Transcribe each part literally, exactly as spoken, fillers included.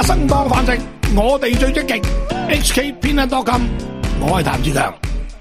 生當飯食，我哋最積極。H K 偏一多金，我係譚志強。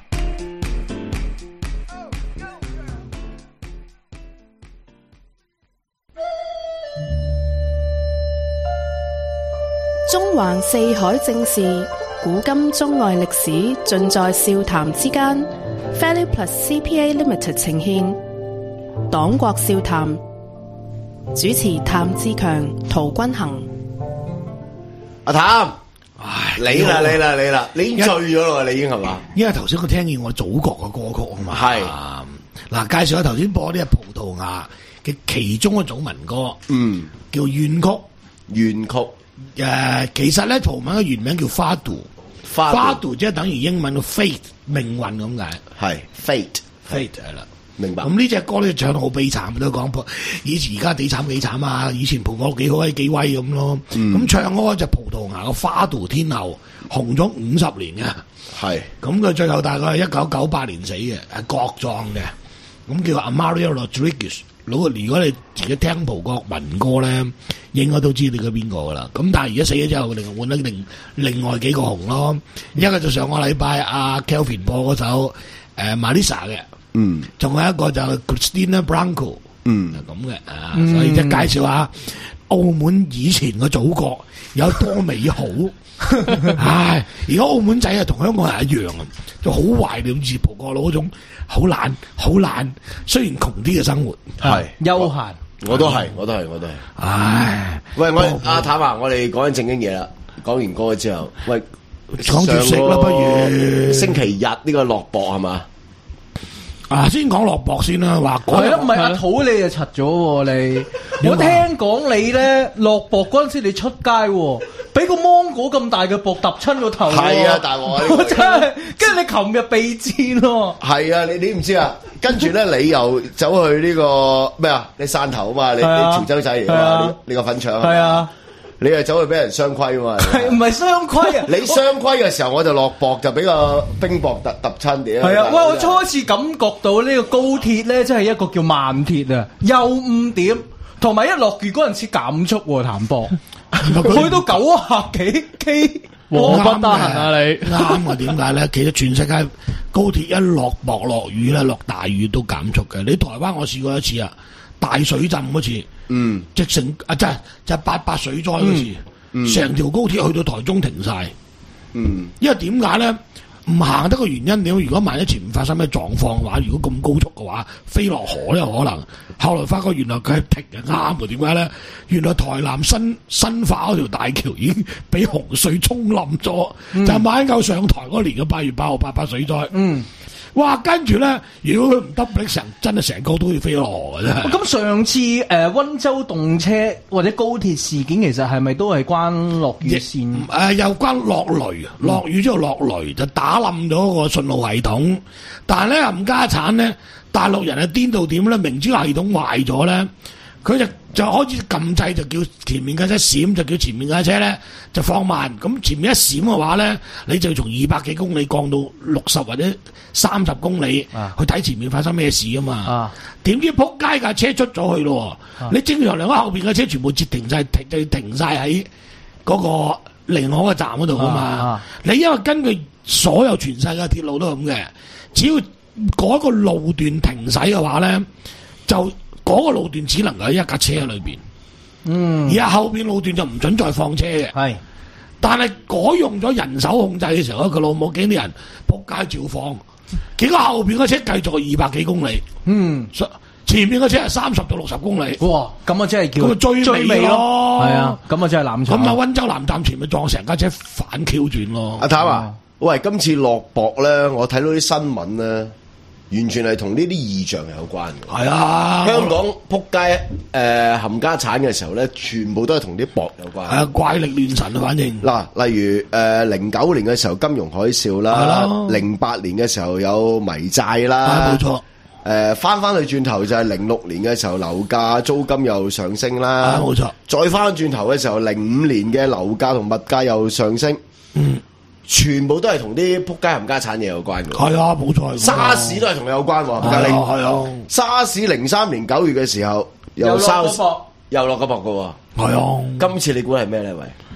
中環四海正事，古今中外歷史，盡在笑談之間。Value Plus C P A Limited 呈獻黨國笑談，主持譚志強、陶君行。 阿譚，唉，你啦你啦你啦，你已經醉咗咯，你已經係嘛？ 因為頭先我聽見我祖國嘅歌曲啊嘛。 係嗱，介紹下頭先播啲係葡萄牙嘅其中一種民歌，嗯，叫怨曲。 怨曲。 誒、呃，其實咧，葡文嘅原名叫花杜，花杜即係等於英文嘅 fate 命運咁解， 係 fate，fate 係啦， 明白。 咁呢隻歌咧唱得好悲慘，都講以前而家幾慘幾慘啊！以前葡國幾好幾威咁咯，咁、嗯、唱嗰隻葡萄牙嘅花杜天后，紅咗五十年嘅，係，咁佢最後大概係一九九八年死嘅，係國葬嘅，咁叫 Amalia Rodrigues。如果如果你自己聽葡國民歌咧，應該都知你係邊個噶啦。咁但係而家死咗之後，佢哋換咗另另外幾個紅咯。一個就上個禮拜阿 Kelvin 播嗰首誒 Marisa 嘅，嗯，仲有一個就 Christina Blanco， 嗯，咁嘅啊，所以即係介紹下澳門以前嘅祖國有多美好。唉，而家澳門仔啊，同香港人一樣啊，就好懷念住葡國佬嗰種好懶、好懶，雖然窮啲嘅生活， 係悠閒。 我都係，我都係，我都係。唉，喂，我阿譚啊，我哋講緊正經嘢啦。講完歌之後，喂， 講住食啦，不如星期日呢個落雹係嘛？ 啊，先講落雹先啦，話係咯，唔係阿土你就柒咗你。我聽講你咧落雹嗰陣時，你出街俾個芒果咁大嘅雹揼親個頭。 係啊，大鑊！ 我真係，跟住你琴日備戰咯。 係啊，你你唔知啊？跟住咧，你又走去呢個咩啊？你汕頭啊嘛，你你潮州仔嚟噶嘛？你你個粉腸係啊。你係走去俾人雙規啊嘛？ 係唔係雙規啊？ 你雙規嘅時候，我就落雹就俾個冰雹揼揼親點。 係啊！喂，我初次感覺到呢個高鐵咧，真係一個叫慢鐵啊，又誤點，同埋一落雨嗰陣時減速喎，譚博去到九啊幾 K， 我不得閒啊你。 啱啊？點解咧？其實全世界高鐵一落雹落雨咧，落大雨都減速嘅。你台灣我試過一次啊。大水浸嗰次，嗯，直成啊，即係就係八八水災嗰次，成條、嗯嗯、高鐵去到台中停晒，嗯，因為點解咧？唔行得個原因點？如果萬一前面發生咩狀況嘅話，如果咁高速嘅話，飛落河都有可能。後來發覺原來佢係停嘅啱嘅，點解咧？原來台南新新化嗰條大橋已經俾洪水沖冧咗，嗯、就係馬英九上台嗰年嘅八月八號八八水災，嗯。哇！跟住咧，如果佢唔得力成，真係成個都要飛落河嘅啫。 咁上次誒溫、呃、州動車或者高鐵事件，其實係咪都係關落雨線？誒、 呃，又關落雷，落雨之後落雷就打冧咗個信號系統。但係咧冚家產咧，大陸人係顛到點咧？明知個系統壞咗咧，佢就就開始撳掣，就叫前面架車閃，就叫前面架車咧就放慢。咁前面一閃嘅話咧，你就從二百幾公里降到六十或者三十公里、啊、去睇前面發生咩事啊嘛。點知仆街架車出咗去咯，啊、你正常嚟講後邊嘅車全部截停晒，停就停晒喺嗰個另外一個站嗰度啊嘛。啊你因為根據所有全世界鐵路都係咁嘅，只要嗰個路段停駛嘅話咧，就嗰個路段只能夠喺一架車裏邊，嗯，而家後邊路段就唔准再放車嘅，係。但係改用咗人手控制嘅時候，佢老母驚啲人仆街照放，結果後邊嘅車繼續二百幾公里，嗯，前面嘅車係三十到六十公里， 哇，咁啊真係叫咁啊追追尾咯， 係啊，咁啊真係攬場。 咁啊溫州南站前咪撞成架車反 Q 轉咯。 阿譚啊，喂，今次落雹咧，我睇到啲新聞咧。完全係同呢啲異象有關嘅。係啊，香港撲街誒冚家產嘅時候咧，全部都係同啲雹有關。係啊， 怪力亂神啊，反正嗱，例如誒零九年嘅時候金融海嘯啦，零八年嘅時候有迷債啦，冇錯。誒翻翻去轉頭就係零六年嘅時候樓價租金又上升啦，冇錯。再翻轉頭嘅時候，零五年嘅樓價同物價又上升，嗯。全部都係同啲撲街冚家產嘢有關嘅。係啊，冇錯。沙士都係同你有關喎。係啊，係啊。沙士零三年九月嘅時候又沙士又落個雹嘅喎。係啊。今次你估係咩咧？喂，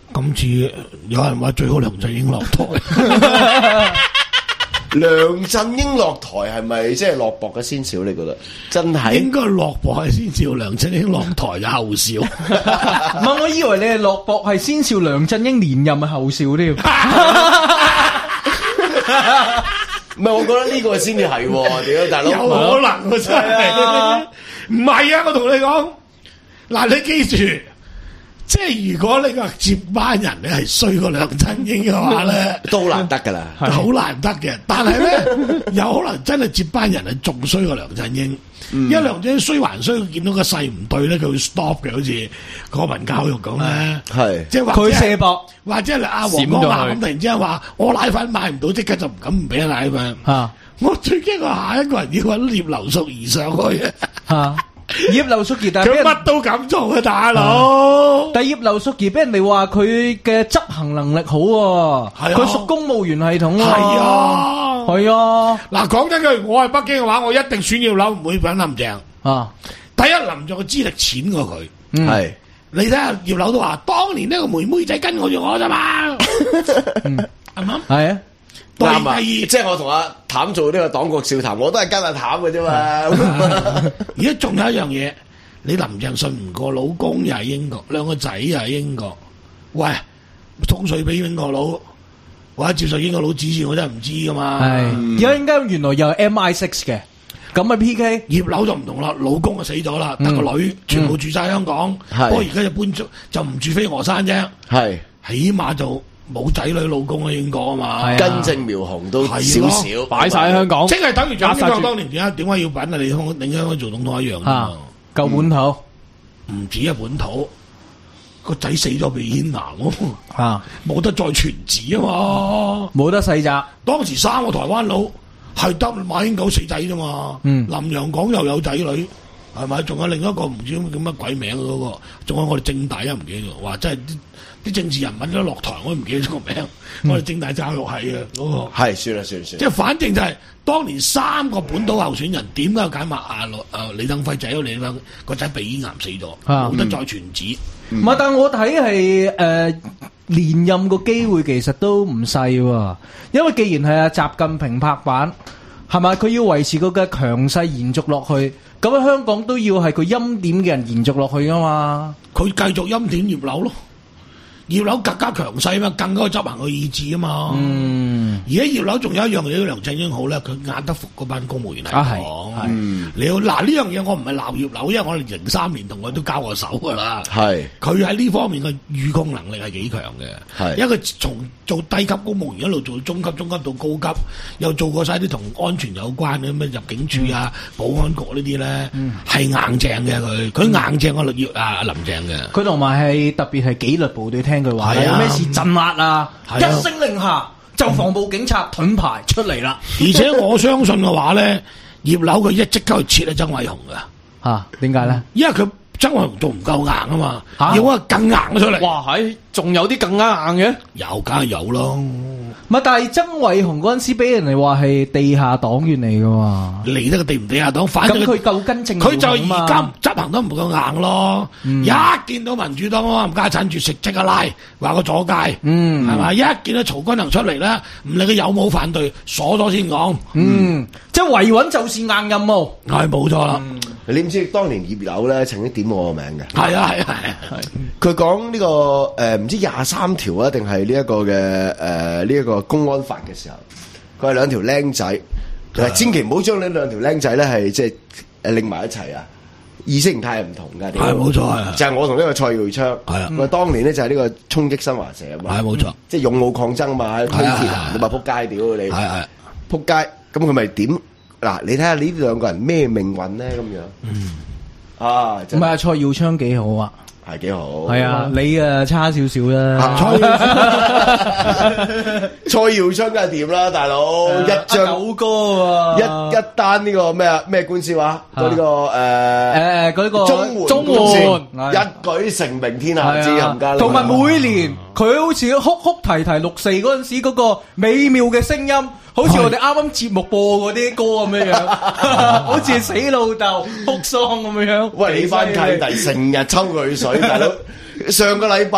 今次有人話最好梁振英落台。 梁振英落台係咪即係落雹嘅先兆？你覺得真係應該落雹係先兆，梁振英落台就後兆。 唔係，我以為你係落雹係先兆，梁振英連任係後兆添。 唔係，我覺得呢個先至係，屌大佬， 有可能啊，真係。唔係啊，我同你講，嗱，你記住，即係如果你個接班人咧係衰過梁振英嘅話咧， 都難得噶啦， 好難得嘅。但係咧，有可能真係接班人係仲衰過梁振英。因為梁振英衰還衰，佢見到個勢唔對咧，佢會 stop 嘅，好似國民教育咁咧。 係， 即係話佢射博， 或者係阿黃光華咁突然之間話我奶粉買唔到，即刻就唔敢唔俾奶粉。 啊！ 我最驚我下一個人要揾葉劉淑儀上去啊！葉劉淑儀，但係佢乜都敢做啊，大佬！ 但係葉劉淑儀俾人哋話佢嘅執行能力好喎，佢屬公務員系統喎。 係啊， 係啊。嗱， 講真句，我係北京嘅話，我一定選葉劉，唔會揾林鄭。啊，第一林鄭嘅資歷淺過佢， 係你睇下葉劉都話，當年呢個妹妹仔跟我住我咋嘛，係嘛？係啊。 啱啊！即係我同阿譚做呢個黨國笑談，我都係跟阿譚嘅啫嘛。 而家仲有一樣嘢，你林鄭信唔過，老公又係英國，兩個仔又係英國，喂，通稅俾英國佬，或者接受英國佬指示，我真係唔知噶嘛。 係而家應該原來又係 M I 六 嘅，咁咪 P K 葉劉就唔同啦，老公就死咗啦，得個女全部住晒香港，不過而家就搬咗，就唔住飛鵝山啫。係，起碼就。冇仔女老公啊，英國啊嘛， 根正苗紅都少少擺晒喺香港， 即係等於蔣經國當年點解點解要揾啊李香港，令香港做總統一樣啊， 夠本土， 唔止一本土，個仔死咗被牽拿啊，冇得再傳子啊嘛， 冇得世襲。 當時三個台灣佬係得馬英九死仔啫嘛，林洋港又有仔女，係咪？仲有另一個唔知叫乜鬼名嗰個，仲有我哋政大啊，唔記得咗，話真係。啲政治人物都落台，我都唔記得咗個名。嗯、我哋政大教育系啊，嗰、那個係算啦算啦算。即係反正就係、是、當年三個本土候選人，點解要揀埋阿啊李登輝仔？因為李登輝個仔鼻咽癌死咗，冇、啊、得再傳子。 唔係、嗯，但係我睇係誒連任個機會其實都唔細喎。因為既然係阿習近平拍板，係咪佢要維持佢嘅強勢延續落去？咁喺香港都要係佢欽點嘅人延續落去噶嘛？ 佢繼續欽點葉劉咯。葉劉更加強勢嘛，更加執行個意志啊嘛。嗯，而家葉劉仲有一樣嘢，梁振英好咧，佢壓得服嗰班公務員嚟講。嗯，你要嗱呢樣嘢，我唔係鬧葉劉，因為我哋零三年同佢都交過手噶啦。係，佢喺呢方面嘅御控能力係幾強嘅。係，因為佢從做低級公務員一路做到中級，中級到高級，又做過晒啲同安全有關嘅咩入境處啊、保安局呢啲咧，係硬正嘅佢，佢硬正我葉啊林鄭嘅。佢同埋係特別係紀律部隊聽佢話，有咩事鎮壓啊，一聲令下就防暴警察盾牌出嚟啦。 而且我相信嘅話咧，葉劉佢一即刻去撤啊曾偉雄噶吓，點解咧？ 因為佢曾偉雄做唔夠硬啊嘛，要個更硬嘅出嚟。 哇，係仲有啲更加硬嘅？ 有，梗係有咯。 唔係，但係曾偉雄嗰陣時俾人哋話係地下黨員嚟噶嘛？ 嚟得個地唔地下黨，反正佢夠跟正， 佢就而家執行得唔夠硬咯。嗯、一見到民主黨啊，冚家鏟住食即刻拉，話個阻街，嗯，係嘛？一見到曹君衡出嚟咧，唔理佢有冇反對，鎖咗先講。嗯， 嗯即係維穩就是硬任務， 係冇錯啦。嗯你唔知當年葉劉咧曾經點我個名嘅？ 係啊係啊係啊！ 佢講呢個誒唔、呃、知廿三條啊，定係呢一個嘅誒呢一個公安法嘅時候，佢係兩條僆仔，係千祈唔好將呢兩條僆仔咧係即係誒拎埋一齊啊！意識形態係唔同㗎， 係冇錯係。 就係我同呢個蔡耀昌，係啊，佢當年咧就係呢個衝擊新華社啊嘛， 係冇錯， 即係勇武抗爭嘛，喺推鐵你話撲街屌你，係係撲街，咁佢咪點？嗱，你睇下呢兩個人咩命運咧？咁樣，嗯，啊， 唔係啊，蔡耀昌幾好啊， 係幾好， 係啊，你啊差少少啦。 蔡耀昌梗係掂啦，大佬一張九哥啊， 一一單呢個咩啊咩官司話，嗰呢個誒誒嗰個綜援綜援一舉成名天下知冚家， 同埋每年佢好似哭哭啼啼六四嗰陣時嗰個美妙嘅聲音。好似我哋啱啱節目播嗰啲歌咁樣樣，好似死老豆哭喪咁樣樣。 喂，你翻契弟成日抽佢水，大佬上個禮拜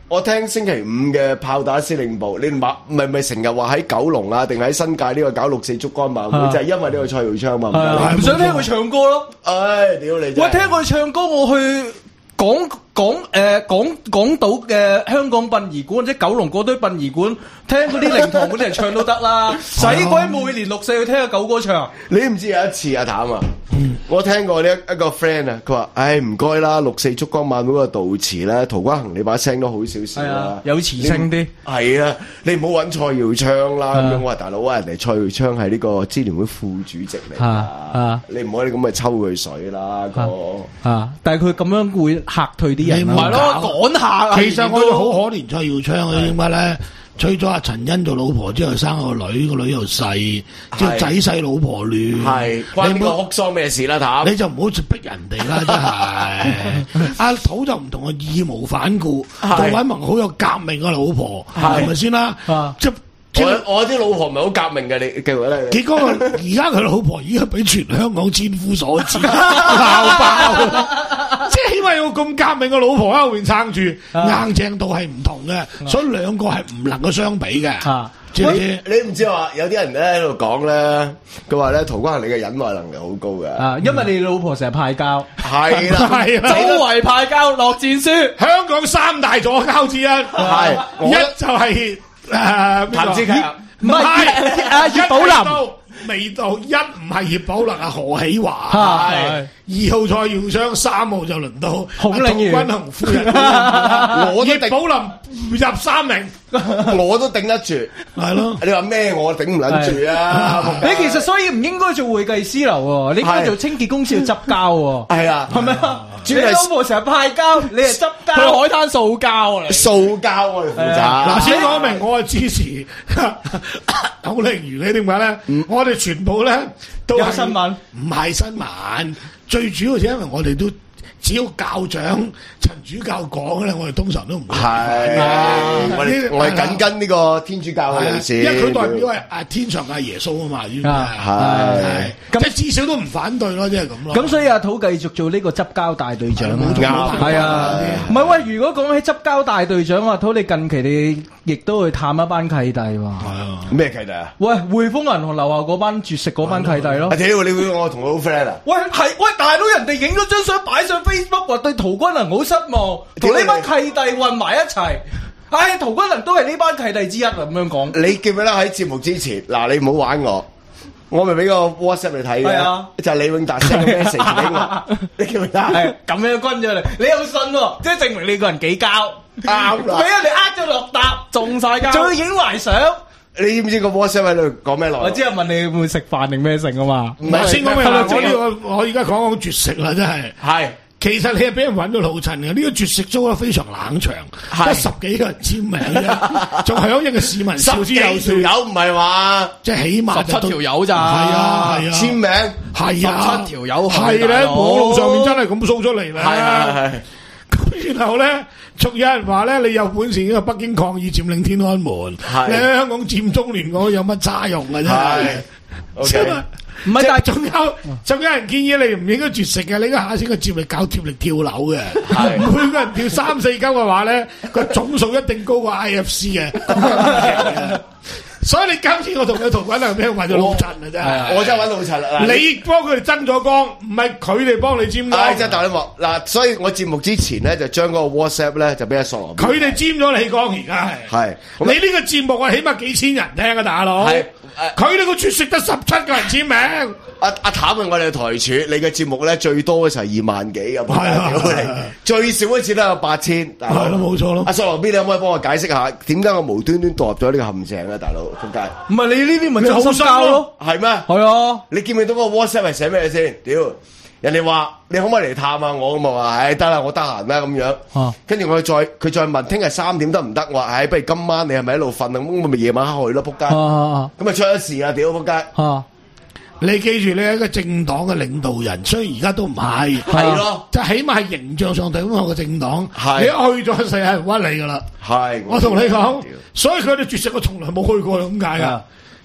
我聽星期五嘅炮打司令部，你哋咪咪咪成日話喺九龍啊，定喺新界呢個搞六四燭光晚會，就係因為呢個蔡耀昌嘛， 唔想聽佢唱歌咯。 唉，屌你！ 喂，聽佢唱歌，我去港港誒港港島嘅香港殯儀館或者九龍嗰堆殯儀館，聽嗰啲靈堂嗰啲人唱都得啦，使鬼每年六四去聽阿九哥唱？ 你唔知有一次阿譚啊，我聽過呢一個 friend 啊，佢話：唉唔該啦，六四燭光晚會嗰個悼詞咧，陶關行你把聲都好少少啦， 有磁性啲。 係啊，你唔好揾蔡耀昌啦咁樣。我話大佬啊，人哋蔡耀昌係呢個支聯會副主席嚟㗎，你唔可以咁咪抽佢水啦個。 啊！但係佢咁樣會嚇退啲人， 唔係咯，趕下。 其實我哋好可憐蔡耀昌啊，點解咧？娶咗阿陳欣做老婆之後生個女，個女又細，之後仔細老婆亂， 係關呢個哭喪咩事啦？譚， 你就唔好逼人哋啦，真係。阿土就唔同我義無反顧，杜偉文好有革命嘅老婆，係咪先啦？即我我啲老婆唔係好革命嘅，你記唔記得？ 結果而家佢老婆已經俾全香港千夫所指，鬧爆。即係起碼有咁革命嘅老婆喺後面撐住，硬正度係唔同嘅，所以兩個係唔能夠相比嘅。知唔知？ 你唔知話有啲人咧喺度講咧，佢話咧陶關行你嘅忍耐能力好高嘅。 啊，因為你老婆成日派膠， 係啦，係啦， 周圍派膠落戰書， 香港三大左膠之一，係一就係。誒， 譚志強唔係阿葉寶林， 未到一唔係葉寶林啊，何喜華係二號蔡耀昌，三號就輪到孔令元、 陶君行夫人，我葉寶林唔入三名， 我都頂得住，係咯。你話咩？我頂唔撚住啊！ 你其實所以唔應該做會計師樓，你應該做清潔公司要執膠。係啊，係咪啊？你老婆成日派膠，你係執膠， 去海灘掃膠嚟， 掃膠我哋負責。 嗱，先講明，我係支持孔令元嘅，點解咧？我哋全部咧都有新聞， 唔係新聞，最主要就因為我哋都。只要校長陳主教講咧，我哋通常都唔會。 係，我哋我係緊跟呢個天主教嘅人士， 因為佢代表係啊天上嘅耶穌啊嘛，係，即係至少都唔反對咯，即係咁咯。 咁所以阿土繼續做呢個執膠大隊長啦， 係啊， 唔係喂，如果講起執膠大隊長，阿土你近期你亦都去探一班契弟喎。係啊，咩契弟啊？ 喂，匯豐銀行樓下嗰班絕食嗰班契弟咯。 阿屌，你會我同佢好 friend 啊？ 喂，係喂，大佬人哋影咗張相擺上Facebook 話對陶君行好失望，同呢班契弟混埋一齊。唉，陶君行都係呢班契弟之一啊！咁樣講， 你記唔記得喺節目之前？嗱，你唔好玩我，我咪俾個 WhatsApp 你睇嘅，就係李永達 send 個 message 俾我，你記唔記得？係咁樣跟咗你，你有信喎，即係證明你個人幾膠， 啱俾人哋呃咗落搭，中晒膠，仲要影埋相。 你知唔知個 WhatsApp 喺度講咩內容？ 我知係問你會唔會食飯定咩食啊嘛？ 唔係先講咩啦？我呢個我而家講講絕食啦，真係。係，其實你係俾人揾到老襯嘅，呢個絕食租得非常冷場，得十幾個人簽名啫，仲響應嘅市民少之又少。 十幾條友唔係話， 即係起碼十七條友咋？ 係啊係啊， 簽名係啊， 十七條友係咧，網絡上面真係咁 show 出嚟咧。係係係。咁然後咧，仲有人話咧，你有本事喺北京抗議佔領天安門，你喺香港佔中聯港有乜差用嘅啫？係，唔係，但係仲有仲有人建議你唔應該絕食嘅，你應該下先個接力搞貼力跳樓嘅，每個人跳三四級嘅話咧，個總數一定高過 I F C 嘅。所以你今次我同佢陶君行俾人揾咗老襯啊！真係， 我真係揾老襯啦。 你幫佢哋爭咗光，唔係佢哋幫你沾光。 唉，真係大你鑊嗱，所以我節目之前咧就將嗰個 WhatsApp 咧就俾阿索羅。 佢哋沾咗你光，而家係。係。你呢個節目啊，起碼幾千人聽啊，大佬。係。佢哋個絕食得十七個人簽名。阿阿譚係我哋嘅台柱，你嘅節目咧最多嘅時候二萬幾咁。係啊。最少一次都有八千。係咯，冇錯咯。阿索羅 B，你可唔可以幫我解釋下點解我無端端墮入咗呢個陷阱咧，大佬？仆街。 唔係你呢啲咪真心交咯？ 係咩？係啊。你見唔見到個 WhatsApp 係寫咩先？屌！人哋話你可唔可以嚟探下我咁啊？話唉得啦，我得閒啦咁樣。跟住我再佢再問聽日三點得唔得？我話唉，不如今晚你係咪喺度瞓啊？咁我咪夜晚黑去咯，仆街。咁咪出咗事啊！屌仆街。你記住你係一個政黨嘅領導人，雖然而家都唔係。係咯，即係起碼係形象上對咁個政黨。係。你去咗世係唔屈你噶啦。係。我同你講，所以佢哋絕食我從來冇去過，點解啊？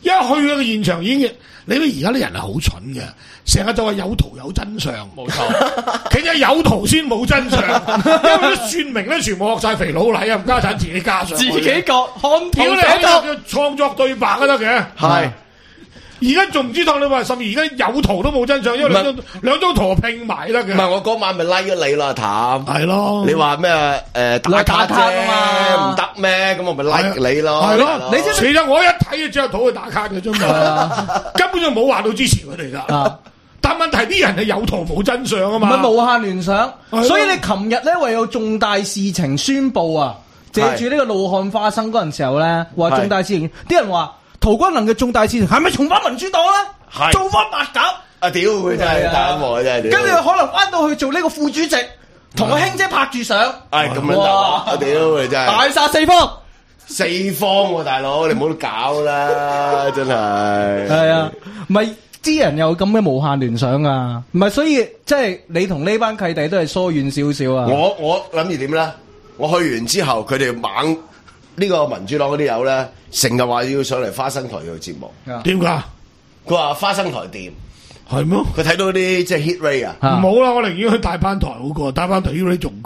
一去到個現場已經，你知而家啲人係好蠢嘅，成日就話有圖有真相， 冇錯。 其實有圖先冇真相，因為啲算命咧全部學晒肥佬禮啊，冚家產自己加上去， 自己講看屌你圖寫喺圖， 度創作對白都得嘅。 係而家仲唔知道你話，甚至而家有圖都冇真相，因為兩張兩張圖拼埋得嘅。 唔係我嗰晚咪拉咗你啦，譚。 係咯， 你話咩誒打卡啫嘛唔得咩？咁我咪拉你咯。 係咯， 你其實我一睇就知道圖去打卡嘅啫嘛，根本就冇話到支持佢哋噶。但問題啲人係有圖冇真相啊嘛， 唔係無限聯想。 係所以你琴日咧為有重大事情宣佈啊，借住呢個怒漢花生嗰陣時候咧，話重大事情，啲人話陶君能嘅重大事情係咪重返民主黨咧？ 係做翻八九。 啊屌佢真係打我真係。 跟住可能翻到去做呢個副主席，同個兄姐拍住相。 係咁樣得啊！屌佢真係。 大殺四方。 四方喎，大佬，你唔好搞啦，真係。 係啊，唔係啲人有咁嘅無限聯想啊，唔係所以即係你同呢班契弟都係疏遠少少啊。 我我諗住點咧？我去完之後，佢哋猛呢個民主黨嗰啲友咧，成日話要上嚟花生台做節目。 點解？ 佢話花生台掂， 係咩？ 佢睇到啲即係 hit rate 啊。 唔好啦，我寧願去大班台好過，大班台 hit rate 仲高。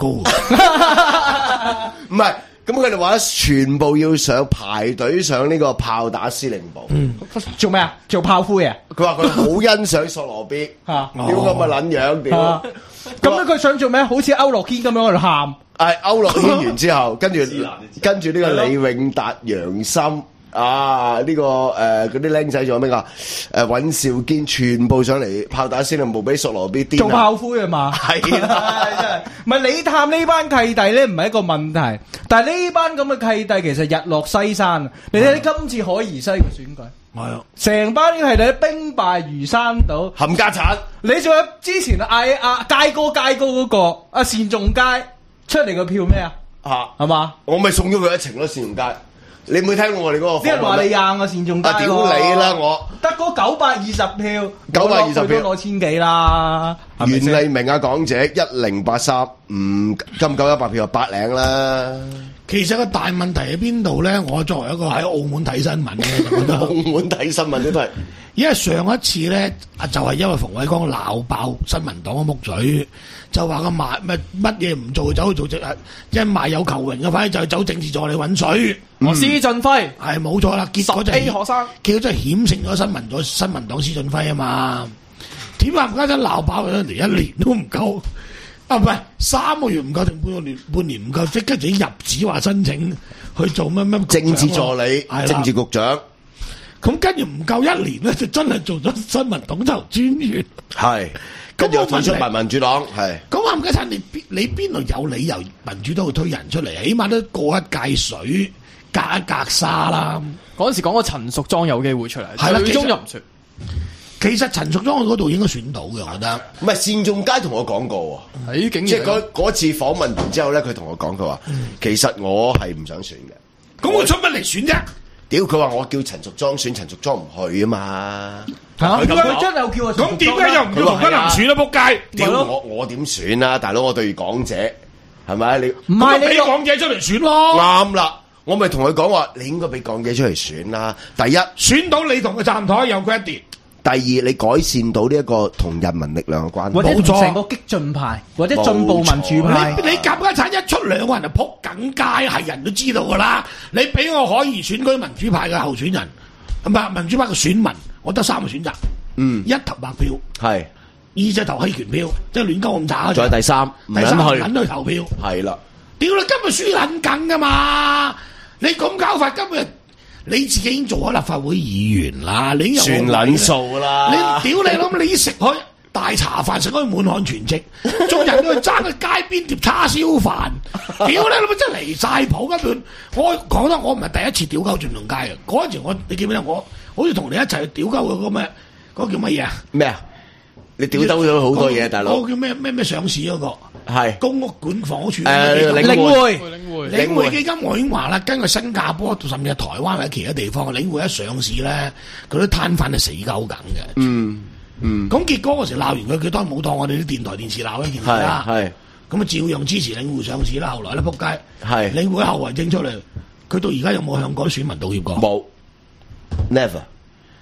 唔係。咁佢哋話咧，全部要上排隊上呢個炮打司令部。 嗯， 做咩啊？做炮灰啊？ 佢話佢好欣賞索羅 B， 嚇， 屌咁嘅撚樣，屌！ 咁咧佢想做咩？好似區諾軒咁樣喺度喊。 係區諾軒完之後，跟住跟住呢個李永達、楊森啊，呢、這個誒嗰啲僆仔仲有咩㗎？誒尹兆堅全部上嚟炮打司令部俾索羅 B 做炮灰啊嘛。 係啦， 真係。唔係你探呢班契弟咧，唔係一個問題，但係呢班咁嘅契弟其實日落西山。你睇睇今次海怡西嘅選舉， 係啊， 成班契弟兵敗如山倒， 冚家產。 你仲有之前嗌阿佳哥佳哥嗰個阿單仲偕出嚟個票咩啊？ 嚇係嘛？ 我咪送咗佢一程咯，單仲偕。你冇聽過我哋嗰個？ 啲人話你硬啊，單仲偕。 啊屌你啦我！ 得嗰九百二十票， 九百二十票都攞千幾啦。 袁麗明啊，港姐一零八三，唔夠唔夠一百票就八零啦。 其實個大問題喺邊度咧？我作為一個喺澳門睇新聞嘅，覺得澳門睇新聞都係， 因為上一次咧，就係、是、因為馮煒光鬧爆新民黨嘅木嘴，就話個賣乜乜嘢唔做，走去做隻因賣有求榮嘅，反正就係走政治助理揾水。 我施俊輝係冇錯啦，結果就十 A 學生， 結果真係險勝咗新民咗新民黨施俊輝啊嘛。點解唔家陣鬧爆咗嚟一年都唔夠？啊，唔係三個月唔夠定半個年半年唔夠，即刻就已經入紙話申請去做乜乜政治助理、政治局長。 咁跟住唔夠一年咧，就真係做咗新民黨頭專員。 係，跟住又退出埋民主黨。係。 咁話唔家產，你邊你邊度有理由民主黨會推人出嚟？起碼都過一屆水，隔一格沙啦。 嗰陣時講過陳淑莊有機會出嚟， 係啦， 最終入唔出。 其實陳淑莊嗰度應該選到嘅，我覺得。 唔係單仲偕同我講過喎， 係竟然即係嗰嗰次訪問完之後咧，佢同我講佢話，其實我係唔想選嘅。 咁我出乜嚟選啫？ 屌佢話我叫陳淑莊選，陳淑莊唔去啊嘛。 嚇！ 佢咁講佢真係有叫我咁點解又唔叫同不能選啦？仆街！ 屌我我點選啊？大佬我對住港姐係咪？你唔係你俾港姐出嚟選咯。 啱啦，我咪同佢講話，你應該俾港姐出嚟選啦。第一選到你同佢站台有佢一跌。 第二，你改善到呢一個同人民力量嘅關係， 或者冇錯成個激進派，或者進步民主派。 你你夾家產一出兩個人就撲緊街，係人都知道噶啦。你俾我可以選舉民主派嘅候選人，唔係民主派嘅選民，我得三個選擇。 嗯， 一投白票， 係二隻投棄權票，即係亂鳩咁渣。 再第三， 第三唔撚去投票， 係啦。 屌你今日輸撚緊噶嘛？你咁搞法今日。你自己已經做咗立法會議員啦，你又算撚數啦！ 你屌你諗你食開大茶飯，食開滿漢全席，眾人都去爭去街邊碟叉燒飯，屌你諗真係離晒譜根本。我講得我唔係第一次屌鳩轉龍街啊！嗰陣時我你記唔記得我好似同你一齊去屌鳩嗰個咩嗰個叫乜嘢啊？ 咩啊？你屌兜咗好多嘢，大佬。 嗰個叫咩咩咩上市嗰個？ 係公屋管房屋署。 誒領匯。 領匯基金我已經話啦，根據新加坡甚至係台灣或者其他地方，領匯一上市咧，佢都攤翻係死鳩緊嘅。 嗯嗯。 咁結果嗰時鬧完佢，佢當然冇當我哋啲電台電視鬧一件事啦。 係。 咁啊，照樣支持領匯上市啦。後來咧，仆街。 係。 領匯後遺症出嚟，佢到而家有冇向嗰啲選民道歉過？ 冇。Never。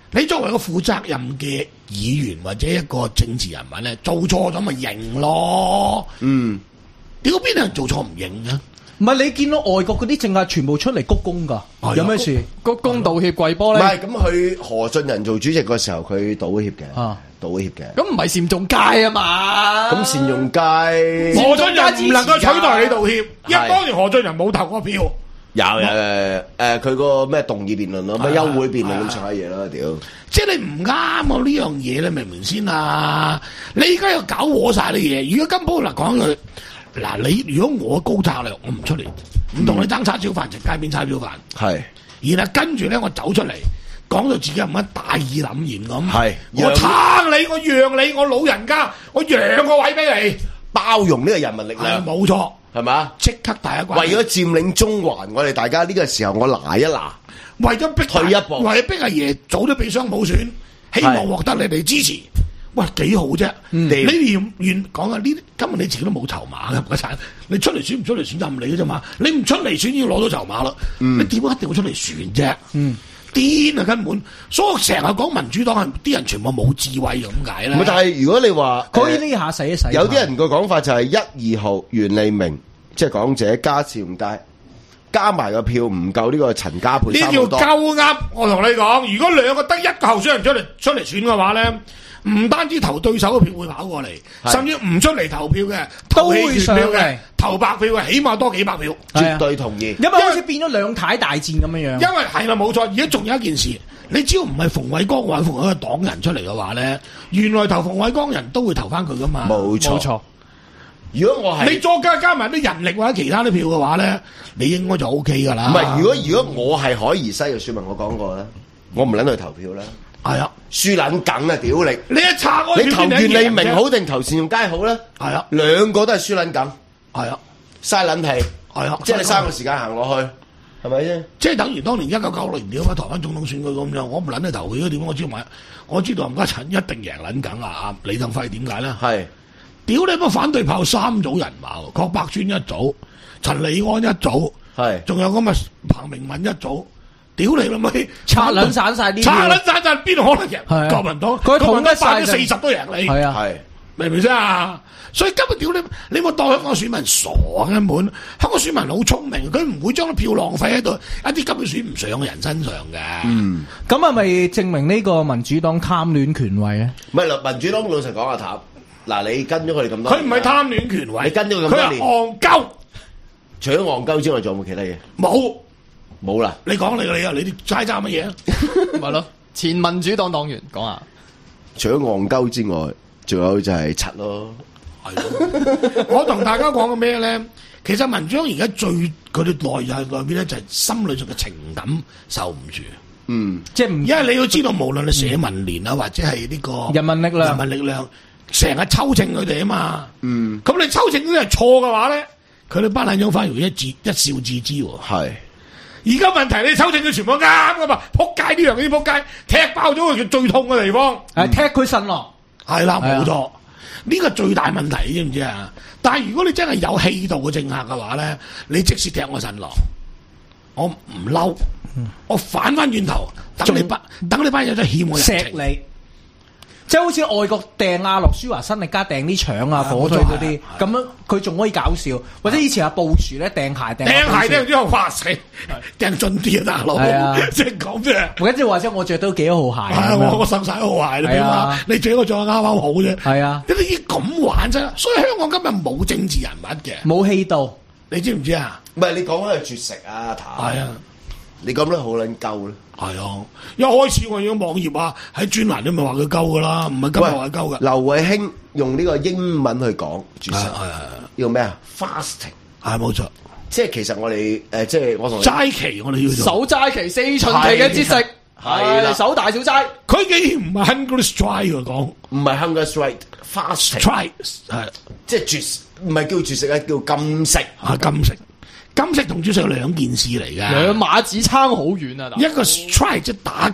你作為一個負責任嘅議員或者一個政治人物咧，做錯咗咪認咯。 嗯， 屌邊有人做錯唔認啊？ 唔係你見到外國嗰啲政客全部出嚟鞠躬㗎，有咩事？ 鞠躬道歉跪玻璃。 唔係咁，佢何俊仁做主席嘅時候，佢道歉嘅， 啊道歉嘅。 咁唔係善仲街啊嘛？ 咁善用街何俊仁唔能夠取代你道歉， 係一當年何俊仁冇投過票。 有有誒誒，佢個咩動議辯論咯，咩休會辯論咁上下嘢啦，屌！ 即係你唔啱啊！呢樣嘢你明唔明先啊？你而家又搞和晒啲嘢，如果根本嗱講佢嗱，你如果我高策略，我唔出嚟，唔同你爭叉燒飯食街邊叉燒飯， 係， 然後跟住咧我走出嚟，講到自己係乜大義凜然咁， 係我撐你，我讓你，我老人家，我讓個位俾你， 包容呢個人民力係量， 冇錯， 係嘛？ 即刻第一關。 為咗佔領中環，我哋大家呢個時候我拿一拿， 為咗逼退一步為咗逼阿爺早啲俾雙普選，希望獲得你哋支持。喂，幾好啫！ 嗯你連願講啊，呢啲根本你自己都冇籌碼嘅，唔該晒。你出嚟選唔出嚟選任你嘅啫嘛。你唔出嚟選已經攞到籌碼啦。 嗯你點解一定要出嚟選啫？ 嗯， 癲啊根本。所以我成日講民主黨係啲人全部冇智慧咁解咧。 唔係，但係如果你話佢呢下洗一洗， 有啲人個講法就係一二號袁利明，即係港姐加邵永佳，加埋個票唔夠呢個陳家佩呢叫三好多。 鳩噏。我同你講，如果兩個得一個候選人出嚟出嚟選嘅話咧，唔單止投對手嘅票會跑過嚟， 係甚至唔出嚟投票嘅， 都投棄會上嚟權票嘅，投白票嘅，起碼多幾百票。 絕對同意。 因為好似變咗兩太大戰咁樣樣。 因為係啦，冇錯。而家仲有一件事，你只要唔係馮偉光或者馮偉光嘅黨人出嚟嘅話咧，原來投馮偉光人都會投翻佢噶嘛。 冇錯冇錯。 如果我係你再加加埋啲人力或者其他啲票嘅話咧，你應該就 O K 噶啦。 唔係，如果如果我係海怡西嘅選民，我講過啦，我唔撚去投票啦， 係啊， 輸撚梗啊！屌你！ 你一拆開你投袁利明好定投善用佳好咧？ 係啊， 兩個都係輸撚梗， 係啊， 嘥撚氣， 係啊， 即係你三個時間行落去，係咪啫？ 即係等於當年一九九六年點解台灣總統選舉咁樣，我唔撚去投佢，點解我知道買？我知道林家陳一定贏撚梗啊！阿李登輝點解咧？ 係屌你乜反對炮三組人馬喎，郭百川一組，陳利安一組， 係仲有咁嘅彭明敏一組。屌你老味， 拆撚散晒啲票拆撚散晒，邊度可能贏？ 係啊國民黨佢統一晒百分之四十都贏你。 係啊， 係明唔明先啊？所以根本屌你，你冇當香港選民傻啊！根本香港選民好聰明，佢唔會將啲票浪費喺度一啲根本選唔上嘅人身上嘅。 嗯， 咁係咪證明呢個民主黨貪戀權位咧？ 唔係嗱，民主黨老實講阿譚，嗱你跟咗佢哋咁多佢唔係年啦， 貪戀權位， 你跟咗佢咁佢係多年， 戇鳩， 除咗戇鳩之外，仲有冇其他嘢？ 冇。 冇啦， 你講你你啊，你哋齋揸乜嘢啊？ 咪咯，前民主黨黨員講下， 除咗戇鳩之外，仲有就係柒咯。 係咯，我同大家講嘅咩咧？其實民主黨而家最佢哋內在內邊咧，就係心裏上嘅情感受唔住。 嗯， 即係唔因為你要知道，無論你社民連啊，或者係呢個人民力量人民力量成日抽正佢哋啊嘛。 嗯， 咁你抽正啲係錯嘅話咧，佢哋班撚樣反而一致一笑置之喎。 係。 而家問題你抽正佢全部啱噶嘛？撲街呢樣呢啲撲街踢爆咗佢最痛嘅地方。 係踢佢腎咯。 係啦， 係啊冇錯，呢個最大問題，你知唔知啊？但係如果你真係有氣度嘅政客嘅話咧，你即使踢我腎落，我唔嬲，我反翻轉頭，等你班等你班友真係欠我人情。 錫你，即係好似外國掟阿諾舒華辛力加掟啲腸啊、 係火腿嗰啲冇錯係咁樣，佢仲可以搞笑。或者以前阿布殊咧掟鞋掟掟鞋掟掟之後，哇死，掟盡啲啊大佬係啊， 即係咁啫。 我跟住話聲，我着到幾多號鞋係啊， 咁樣我我受晒好鞋你係啊嘛？你着我着啱啱好啫。 係啊， 你哋要咁玩啫，所以香港今日冇政治人物嘅， 冇氣度。 你知唔知啊？ 唔係你講開係絕食啊，譚。 係啊。 你咁樣好撚鳩咧。 係啊，一開始我已經網頁啊，喺專欄都咪話佢鳩噶啦，唔係今日話佢鳩噶。 劉慧卿用呢個英文去講絕食， 係係係叫咩啊 ？fasting， 係冇錯， 即係其實我哋誒、呃，即係我同你齋期我哋要做。 守齋期四旬期嘅節食， 係啦係守大小齋。 佢竟然唔係 hungry strike 佢講唔係 hunger strike，fasting， strike 係即係絕食，唔係叫絕食啊，叫禁食。 啊禁食，禁食同絕食係兩件事嚟㗎。 兩碼子差好遠啊！ 一個 strike 即係打擊，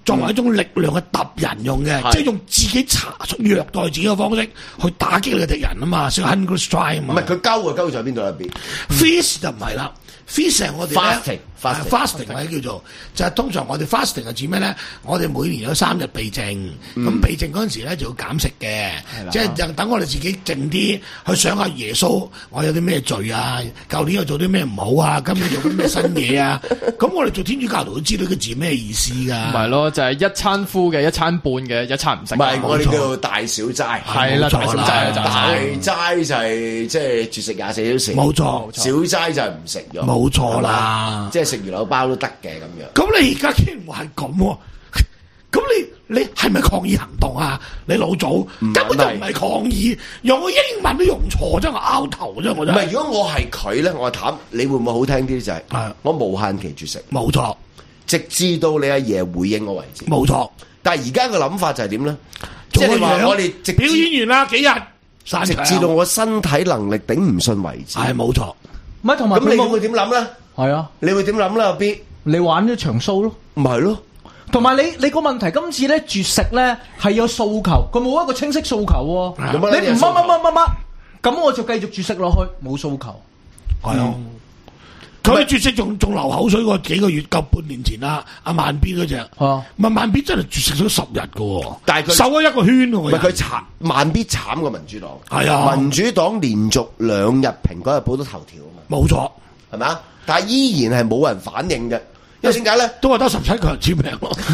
作為一種力量嘅揼人用嘅，即係用自己查虐待自己嘅方式去打擊你嘅敵人啊嘛，所以 hunger strike 啊嘛。 唔係佢鳩啊，鳩在邊度入邊 feast 就唔係啦。feast 我哋咧 fasting fasting 或者叫做就係、是、通常我哋 fasting 係指咩咧？我哋每年有三日避靜，咁、嗯、避靜嗰陣時咧就要減食嘅，即係就等我哋自己靜啲去想下耶穌，我有啲咩罪啊？舊年又做啲咩唔好啊？今年做啲咩新嘢啊？咁我哋做天主教徒都知道個字咩意思㗎？ 唔係咯，就係、是、一餐敷嘅，一餐半嘅，一餐唔食。 唔係我哋叫做大小齋， 係啦，大小齋大齋就係即係絕食廿四小時， 冇錯。 小齋就係唔食咗， 冇錯啦， 即係食魚柳包都得嘅咁樣。 咁你而家竟然話係咁喎？咁你你係咪抗議行動啊？你老祖根本就唔係抗議，用個英文都用錯，真係拗頭啫！我真唔係，如果我係佢咧，我淡，你會唔會好聽啲？就係、 係、 我無限期絕食， 冇錯， 直至到你阿爺回應我為止， 冇錯。 但係而家嘅諗法就係點咧？即係你話我哋直表演完啦幾日， 直至到我身體能力頂唔順為止， 係冇錯。 唔係同埋咁你會點諗咧？ 係啊， 你會點諗咧？阿 B， 你玩咗場 show 咯， 唔係咯？ 同埋你你個問題今次咧絕食咧係有訴求，佢冇一個清晰訴求喎、啊。你唔乜乜乜乜乜，咁我就繼續絕食落去，冇訴求。 係啊，佢絕食仲仲流口水過幾個月，夠半年前啦。阿萬 B 嗰隻， 啊， 咪萬 B 真係絕食咗十日噶， 但係佢瘦咗一個圈喎。 唔係佢慘，萬 B 慘過民主黨。 係啊， 民主黨連續兩日蘋果日報都頭條啊嘛。 冇錯， 係咪啊？但係依然係冇人反應嘅。因為點解咧？ 都話得十七個人簽名咯，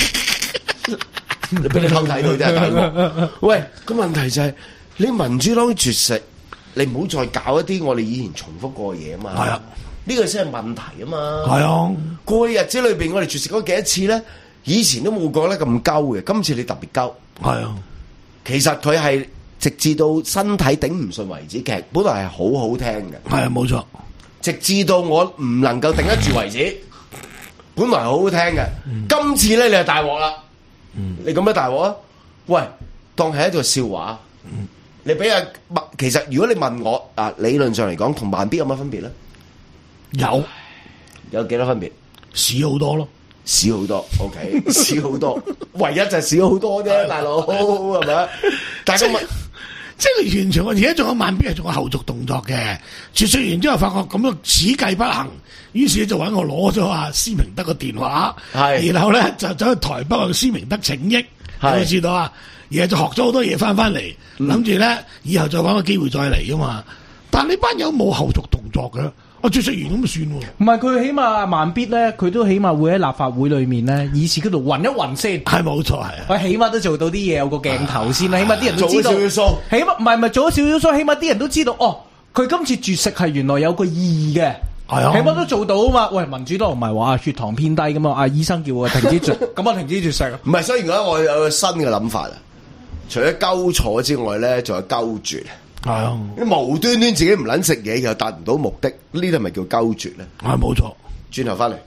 你俾你偷睇到真係大鑊。喂，個問題就係、是、你民主黨絕食，你唔好再搞一啲我哋以前重複過嘅嘢啊嘛。係啊，呢個先係問題啊嘛。係啊，過去日子裏邊我哋絕食過幾多次咧？以前都冇講得咁鳩嘅，今次你特別鳩。係啊，其實佢係直至到身體頂唔順為止，劇本來係好好聽嘅。係啊，冇錯。直至到我唔能夠頂得住為止。本來好好聽嘅、嗯，今次咧你係大鑊啦！你咁咩大鑊啊？喂，當係一個笑話。嗯、你俾阿其實如果你問我啊，理論上嚟講，同萬 B 有乜分別咧？有，有幾多分別？少好多咯，少好多。OK，少好多，唯一就係少好多啫，大佬係咪？大家問。 即係完全，我而家仲有萬 B 係仲有後續動作嘅。絕食完之後，發覺咁樣此計不行，於是就揾我攞咗阿施明德個電話，然後咧就走去台北向施明德請益，你知道啊？然後就學咗好多嘢翻翻嚟，諗住咧以後再揾個機會再嚟噶嘛。但係呢班友冇後續動作嘅。我絕食完咁咪算喎， 唔係佢起碼慢必咧，佢都起碼會喺立法會裏面咧，議事嗰度暈一暈先， 係冇錯係。 佢起碼都做到啲嘢，有個鏡頭先啦，起碼啲人都知道。 做少少 show， 起碼唔係唔係做咗少少 show，起碼啲人都知道哦，佢今次絕食係原來有個意義嘅，係啊，起碼都做到啊嘛。喂，民主黨唔係話血糖偏低咁啊，阿醫生叫我停止絕，咁我停止絕食。 唔係，所以而家我有個新嘅諗法啊，除咗鳩坐之外咧，仲有鳩絕。係啊！你無端端自己唔撚食嘢，又達唔到目的，呢啲係咪叫鳩絕咧？ 係冇錯。 轉頭翻嚟，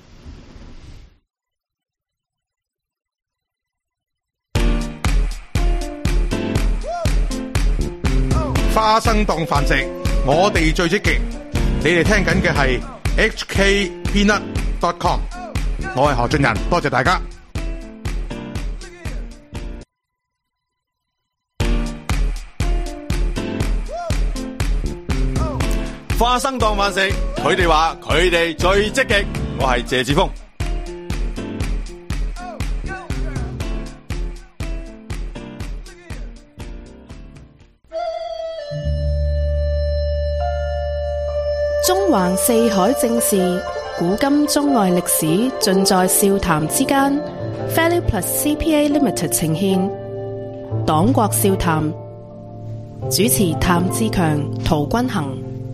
花生檔飯食，我哋最積極。你哋聽緊嘅係 H K Peanut dot com， 我係何俊仁，多謝大家。 花生當飯食，佢哋話佢哋最積極，我係謝志峰。 中環四海正事，古今中外歷史，盡在笑談之間。Value Plus C P A Limited 呈獻黨國笑談，主持譚志強、陶君行。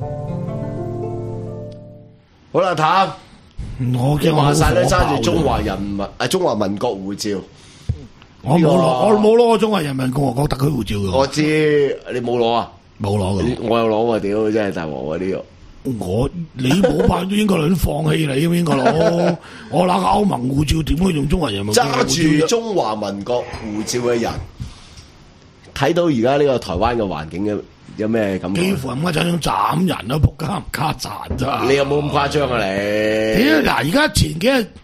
好啦，譚， 我嘅話晒咧揸住中華人民誒中華民國護照， 我冇攞，我冇攞過中華人民共和國特區護照嘅。 我知你冇攞啊， 冇攞嘅， 我有攞啊！屌，真係大鑊啊！呢個我你冇辦咗英國佬都放棄你，英國佬我拿個歐盟護照點可以用中華人民揸住中華民國護照嘅人，睇到而家呢個台灣嘅環境嘅。有咩感覺？ 幾乎咁家陣斬人啦，仆家唔家賺咋？ 你有冇咁誇張啊？你？ 嗱，而家前幾日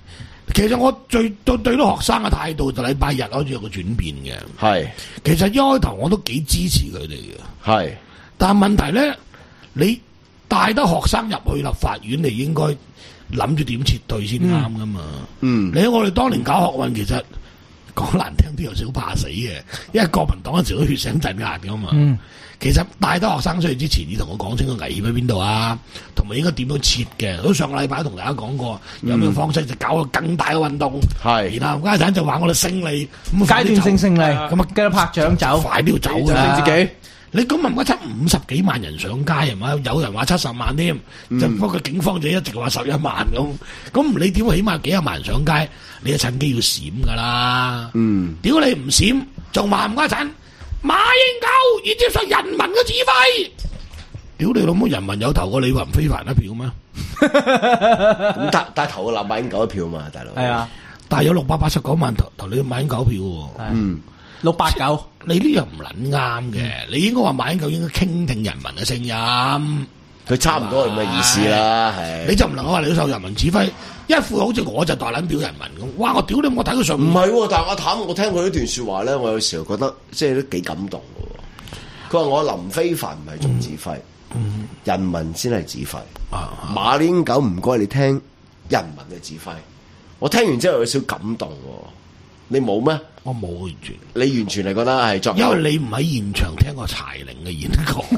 其實我最對對啲學生嘅態度就禮拜日開始有個轉變嘅。 係， 其實一開頭我都幾支持佢哋嘅。 係， 但係問題咧，你帶得學生入去立法院，你應該諗住點撤退先啱噶嘛。 嗯， 你喺我哋當年搞學運，其實講難聽啲有少少怕死嘅，因為國民黨嗰時都血腥鎮壓噶嘛。 嗯， 其實帶得學生出去之前，你同我講清楚危險喺邊度啊，同埋應該點樣撤嘅。都上個禮拜同大家講過，有咩方式就搞個更大嘅運動。 係， 然後家陣就話我哋勝利，咁階段性勝利， 咁啊繼續拍掌走， 快啲要走㗎啦！自己。你咁問嗰七五十幾萬人上街係嘛？有人話七十萬添， 嗯、 就不過警方就一直話十一萬咁。咁你點起碼幾廿萬人上街？你就趁機要閃噶啦！ 嗯， 屌你唔閃，仲話唔家陣馬英九要接受人民嘅指揮。屌你老母！人民有投過李雲非凡一票咩？ 咁但但投個馬英九一票嘛，大佬。 係啊， 但係有六百八十九萬投投你馬英九票喎。 嗯。 六八九， 你呢樣唔撚啱嘅，你應該話馬英九應該傾聽人民嘅聲音， 佢差唔多係咁嘅意思啦，係。 你就唔能夠話你要受人民指揮，一副好似我就代撚表人民咁，哇！我屌你，我睇佢上唔係喎，但係阿譚，我聽佢呢段説話咧，我有時候覺得即係都幾感動嘅喎。佢話我林非凡唔係做指揮， 嗯、 人民先係指揮。 啊、 馬英九唔該你聽人民嘅指揮。我聽完之後有少少感動喎。你冇咩？ 我冇完全。 你完全係覺得係作， 因為你唔喺現場聽過柴玲嘅演講。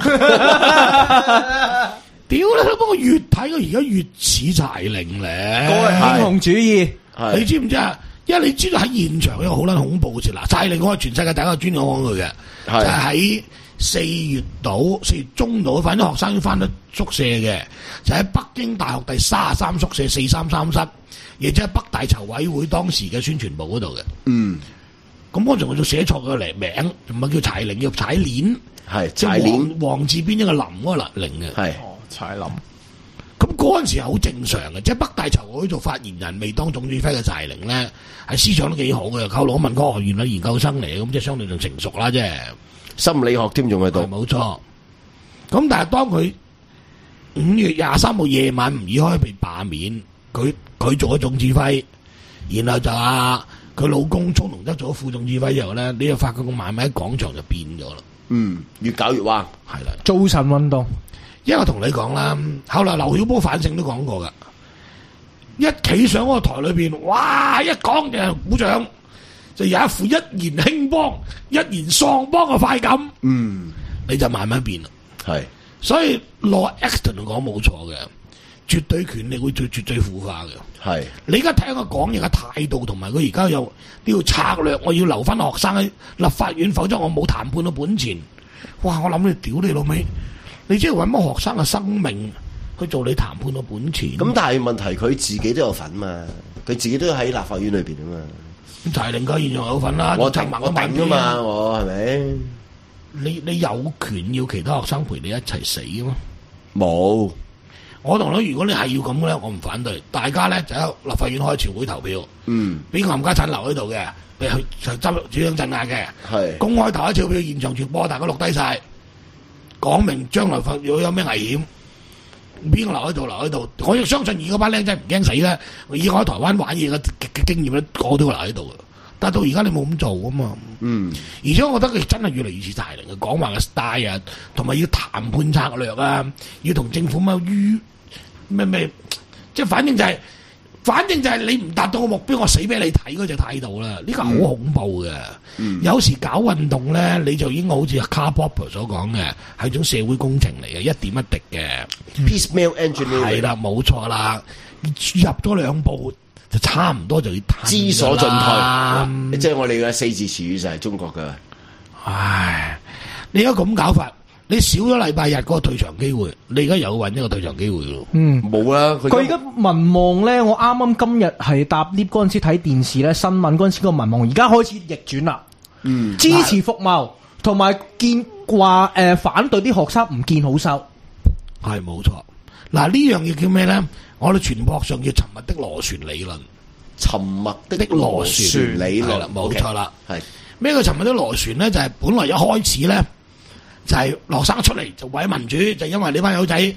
屌你！不過越睇佢而家越似柴玲咧。 個人英雄主義， 你知唔知啊？因為你知道喺現場有好撚恐怖嘅事嗱，柴玲我係全世界第一個專講講佢嘅，就係喺四月度、四月中度，反正學生要翻到宿舍嘅，就喺北京大學第三十三宿舍四三三室。亦即係北大籌委會當時嘅宣傳部嗰度嘅， 嗯， 咁嗰陣我就寫錯個嚟名，唔係叫柴玲，叫柴鏈， 係即係王王字邊一個林嗰個玲嘅， 係哦柴林。 咁嗰陣時係好正常嘅，即係北大籌委會做發言人未當總指揮嘅柴玲咧，係思想都幾好嘅，靠攞文科學院嘅研究生嚟，咁即係相對仲成熟啦，即係心理學添仲喺度， 冇錯。咁但係當佢五月廿三號夜晚唔可以被罷免。佢佢做咗總指揮，然後就啊佢老公聰龍德做咗副總指揮之後咧，你就發覺個慢慢喺廣場就變咗啦。 嗯，越搞越彎， 係啦。 造神運動， 因為我同你講啦，後來劉曉波反省都講過噶，一企上嗰個台裏邊，哇！一講就鼓掌，就有一副一言興邦、一言喪邦嘅快感。 嗯， 你就慢慢變啦。 係， 所以羅 Exton 講冇錯嘅。絕對權力會最絕對腐化嘅， 係你而家睇佢講嘢嘅態度，同埋佢而家有呢個策略，我要留翻學生喺立法院，否則我冇談判嘅本錢。哇！我諗你屌你老味，你即係搵乜學生嘅生命去做你談判嘅本錢？ 咁但係問題佢自己都有份嘛，佢自己都喺立法院裏邊啊嘛。 咁柴玲家現場有份啦， 我等我等噶嘛，我係咪？ 你你有權要其他學生陪你一齊死嘅咩？ 冇。 我同你，如果你係要咁嘅咧，我唔反對。大家咧就喺立法院開全會投票，嗯，俾個冚家鏟留喺度嘅，俾佢就執主張鎮壓嘅，係公開投一票票，現場傳播，大家錄低晒，講明將來發如果有咩危險，邊個留喺度留喺度。我亦相信而家班僆仔唔驚死咧，以我喺台灣玩嘢嘅嘅經驗咧，個都會留喺度嘅。但係到而家你冇咁做啊嘛，嗯，而且我覺得佢真係越嚟越似柴玲嘅講話嘅 style 啊，同埋要談判策略啊，要同政府乜於。咩咩，即係反正就係、是，反正就係你唔達到個目標，我死俾你睇嗰隻態度啦。呢個好恐怖嘅。嗯、有時搞運動咧，你就應該好似 Karl Popper 所講嘅，係種社會工程嚟嘅，一點一滴嘅。 Piecemeal engineering 係啦， 冇錯啦。入咗兩步就差唔多就要知所進退。嗯、即係我哋嘅四字詞語就係中國嘅。 唉，你而家咁搞法。你少咗禮拜日嗰個退場機會，你而家有搵一個退場機會咯。 嗯， 冇啦。 佢而家民望咧，我啱啱今日係搭 lift 嗰陣時睇電視咧，新聞嗰陣時個民望而家開始逆轉啦。嗯，支持服貿同埋見話誒反對啲學生唔見好收。 係冇錯。嗱呢樣嘢叫咩咧？我哋傳播上叫沉默的螺旋理論。 沉默的螺旋理論啦， 冇錯啦。 係咩叫沉默的螺旋咧？就係、是、本來一開始咧。就係學生出嚟就為民主，就因為呢班友仔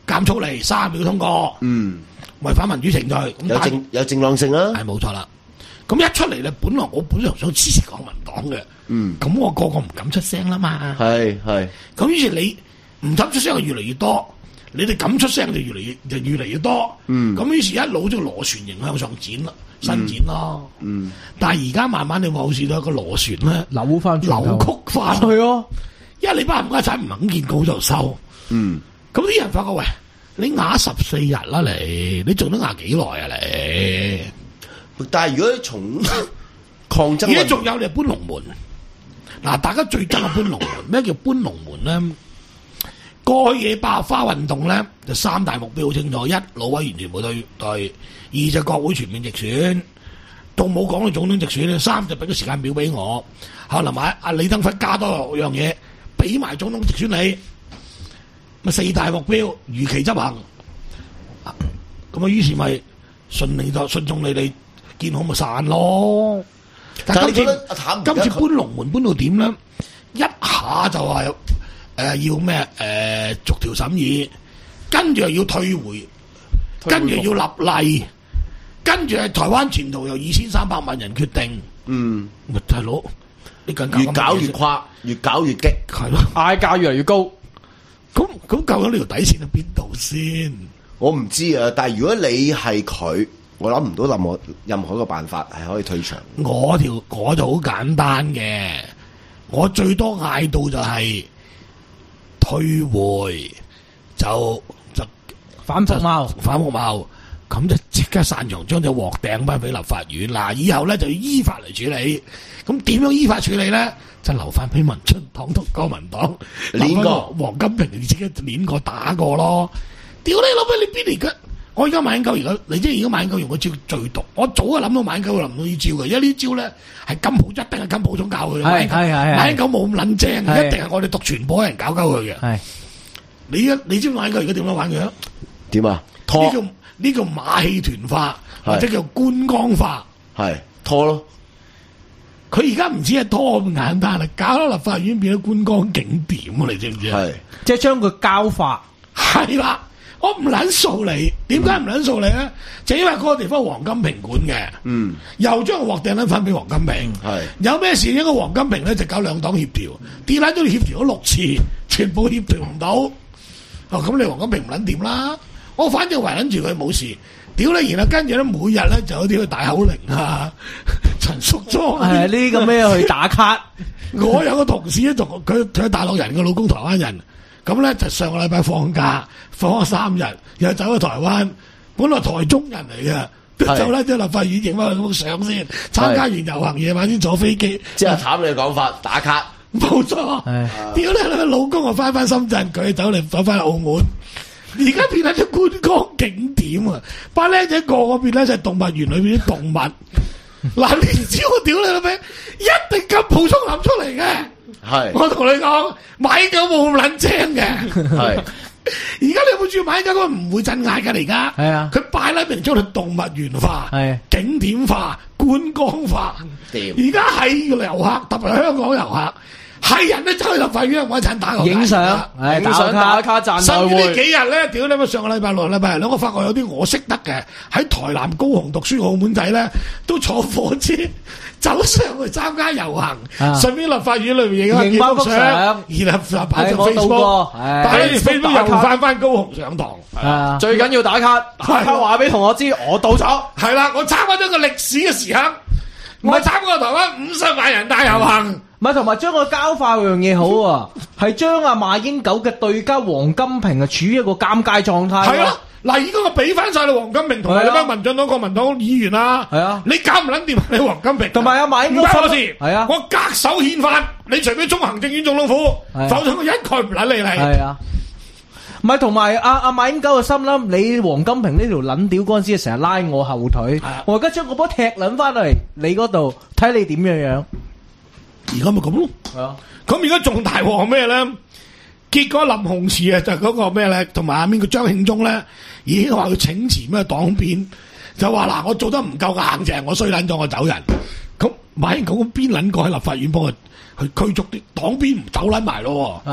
監粗嚟三秒通過， 嗯， 違反民主程序，咁有正有正當性啦， 係冇錯啦。咁一出嚟咧，本來我本來想支持國民黨嘅， 嗯， 咁我個個唔敢出聲啦嘛， 係係， 咁於是你唔敢出聲就越嚟越多，你哋敢出聲就越嚟越就越嚟越多， 嗯， 咁於是一路就螺旋形向上展啦，伸展咯， 嗯， 但係而家慢慢你話好似到一個螺旋咧扭翻扭曲翻， 係啊， 因為你班冚家產唔肯見稿就收， 嗯， 咁啲人發覺喂，你壓十四日啦你，你做得壓幾耐啊你？ 但係如果從抗爭， 而家仲有你搬龍門，嗱，大家最憎係搬龍門，咩叫搬龍門咧？過去嘅百合花運動咧，就三大目標好清楚：一，老委完全冇對對；二就國會全面直選，到冇講到總統直選咧；三就俾個時間表俾我，可能埋阿李登輝加多樣嘢，俾埋總統直選你，咪四大目標如期執行。咁啊，於是咪順利就順從你哋。見好咪散咯，但係今次今次搬龍門搬到點咧？一下就話誒、呃、要咩誒、呃、逐條審議，跟住又要退回，跟住要立例，跟住係台灣前途由二千三百萬人決定。嗯，大佬，你更加越搞越誇，越搞越激， 係咯， 嗌價越嚟越高。 咁咁究竟呢條底線喺邊度先？ 我唔知啊，但係如果你係佢。我諗唔到任何任何一個辦法係可以退場。 我條我就好簡單嘅，我最多嗌到就係退回，就就反服貿， 反服貿，咁就即刻散場，將隻鑊掟翻俾立法院。嗱，以後咧就要依法嚟處理。咁點樣依法處理咧？就留翻俾民進黨同國民黨練過，黃金平你自己練過打過咯。屌你老味，你邊嚟嘅？我而家馬英九，而家你知而家馬英九用嗰招最毒，我早就諗到馬英九會諗到呢招嘅，因為呢招咧係金普一定係金普中教佢嘅。馬英九馬英九冇咁撚正，一定係我哋讀傳播嘅人搞鳩佢嘅。係你一你知馬英九而家點樣玩佢啊？ 點啊？拖呢叫呢叫馬戲團化，或者叫觀光化， 係拖咯。 佢而家唔止係拖咁簡單啦，搞到立法院變咗觀光景點啊！你知唔知啊？係即係將佢膠化， 係啦。我唔撚數你，點解唔撚數你咧？嗯、就因為嗰個地方黃金平管嘅，嗯，又將個鑊掟撚翻俾黃金平，係有咩事？一個黃金平咧就搞兩黨協調，跌撚咗協調咗六次，全部協調唔到。哦，咁你黃金平唔撚掂啦！我反正圍撚住佢冇事，屌你！然後跟住咧，每日咧就有啲去大口令啊、陳淑莊係呢啲咁咩去打卡。 我有個同事咧，同佢佢係大陸人，個老公台灣人。咁咧就上個禮拜放假，放咗三日，又走去台灣。本來台中人嚟嘅，都走咧，即係立法院影翻佢幅相先。參加完遊行，夜晚先坐飛機。 即係慘你講法，打卡。 冇錯。屌你老公啊，翻翻深圳，佢走嚟走翻澳門。而家變咗啲觀光景點啊！班僆仔個個變咧就係動物園裏邊啲動物。嗱，連招我屌你老味，一定咁普通諗出嚟嘅。係，我同你講，馬英九冇咁撚精嘅。係，而家你有冇注意馬英九佢唔會鎮壓㗎嚟㗎？係啊，佢擺喺明將佢動物園化、係景點化、觀光化。而家係遊客，特別係香港遊客，係人都走去立法院揾診打個影相， 影相打卡賺外匯。 呢幾日咧，屌你咪上個禮拜六、禮拜日，我發覺有啲我識得嘅喺台南、高雄讀書澳門仔咧，都坐火車。走上去參加遊行，順便立法院裏面影翻幅相，然後擺上 Facebook，擺住 Facebook 又翻翻高雄上堂。 最緊要打卡，打卡話俾同學知我到咗。 係啦，我參加咗個歷史嘅時刻，唔係參加台灣五十萬人大遊行。 唔係同埋將個膠化樣嘢好啊，係將阿馬英九嘅對家黃金平啊處於一個尷尬狀態。 係啊。嗱，而家我俾翻晒你黃金平同埋你班民進黨、國民黨議員啦，係啊，你搞唔撚掂你黃金平， 同埋阿馬英九， 唔關我事， 係啊， 我格手憲法，你除非中行政院總統府，否則我一概唔撚理你。係啊， 唔係同埋阿阿馬英九嘅心諗，你黃金平呢條撚屌嗰陣時，成日拉我後腿，我而家將個波踢撚翻嚟你嗰度，睇你點樣樣。 而家咪咁咯，係啊，咁而家仲大鑊咩咧？結果林鴻池啊，就嗰個咩咧，同埋阿邊個張慶忠咧，已經話佢請辭咩黨鞭，就話嗱，我做得唔夠硬淨，我衰撚咗，我走人。咁馬英九邊撚過喺立法院幫佢去驅逐啲黨鞭唔走撚埋咯？啊，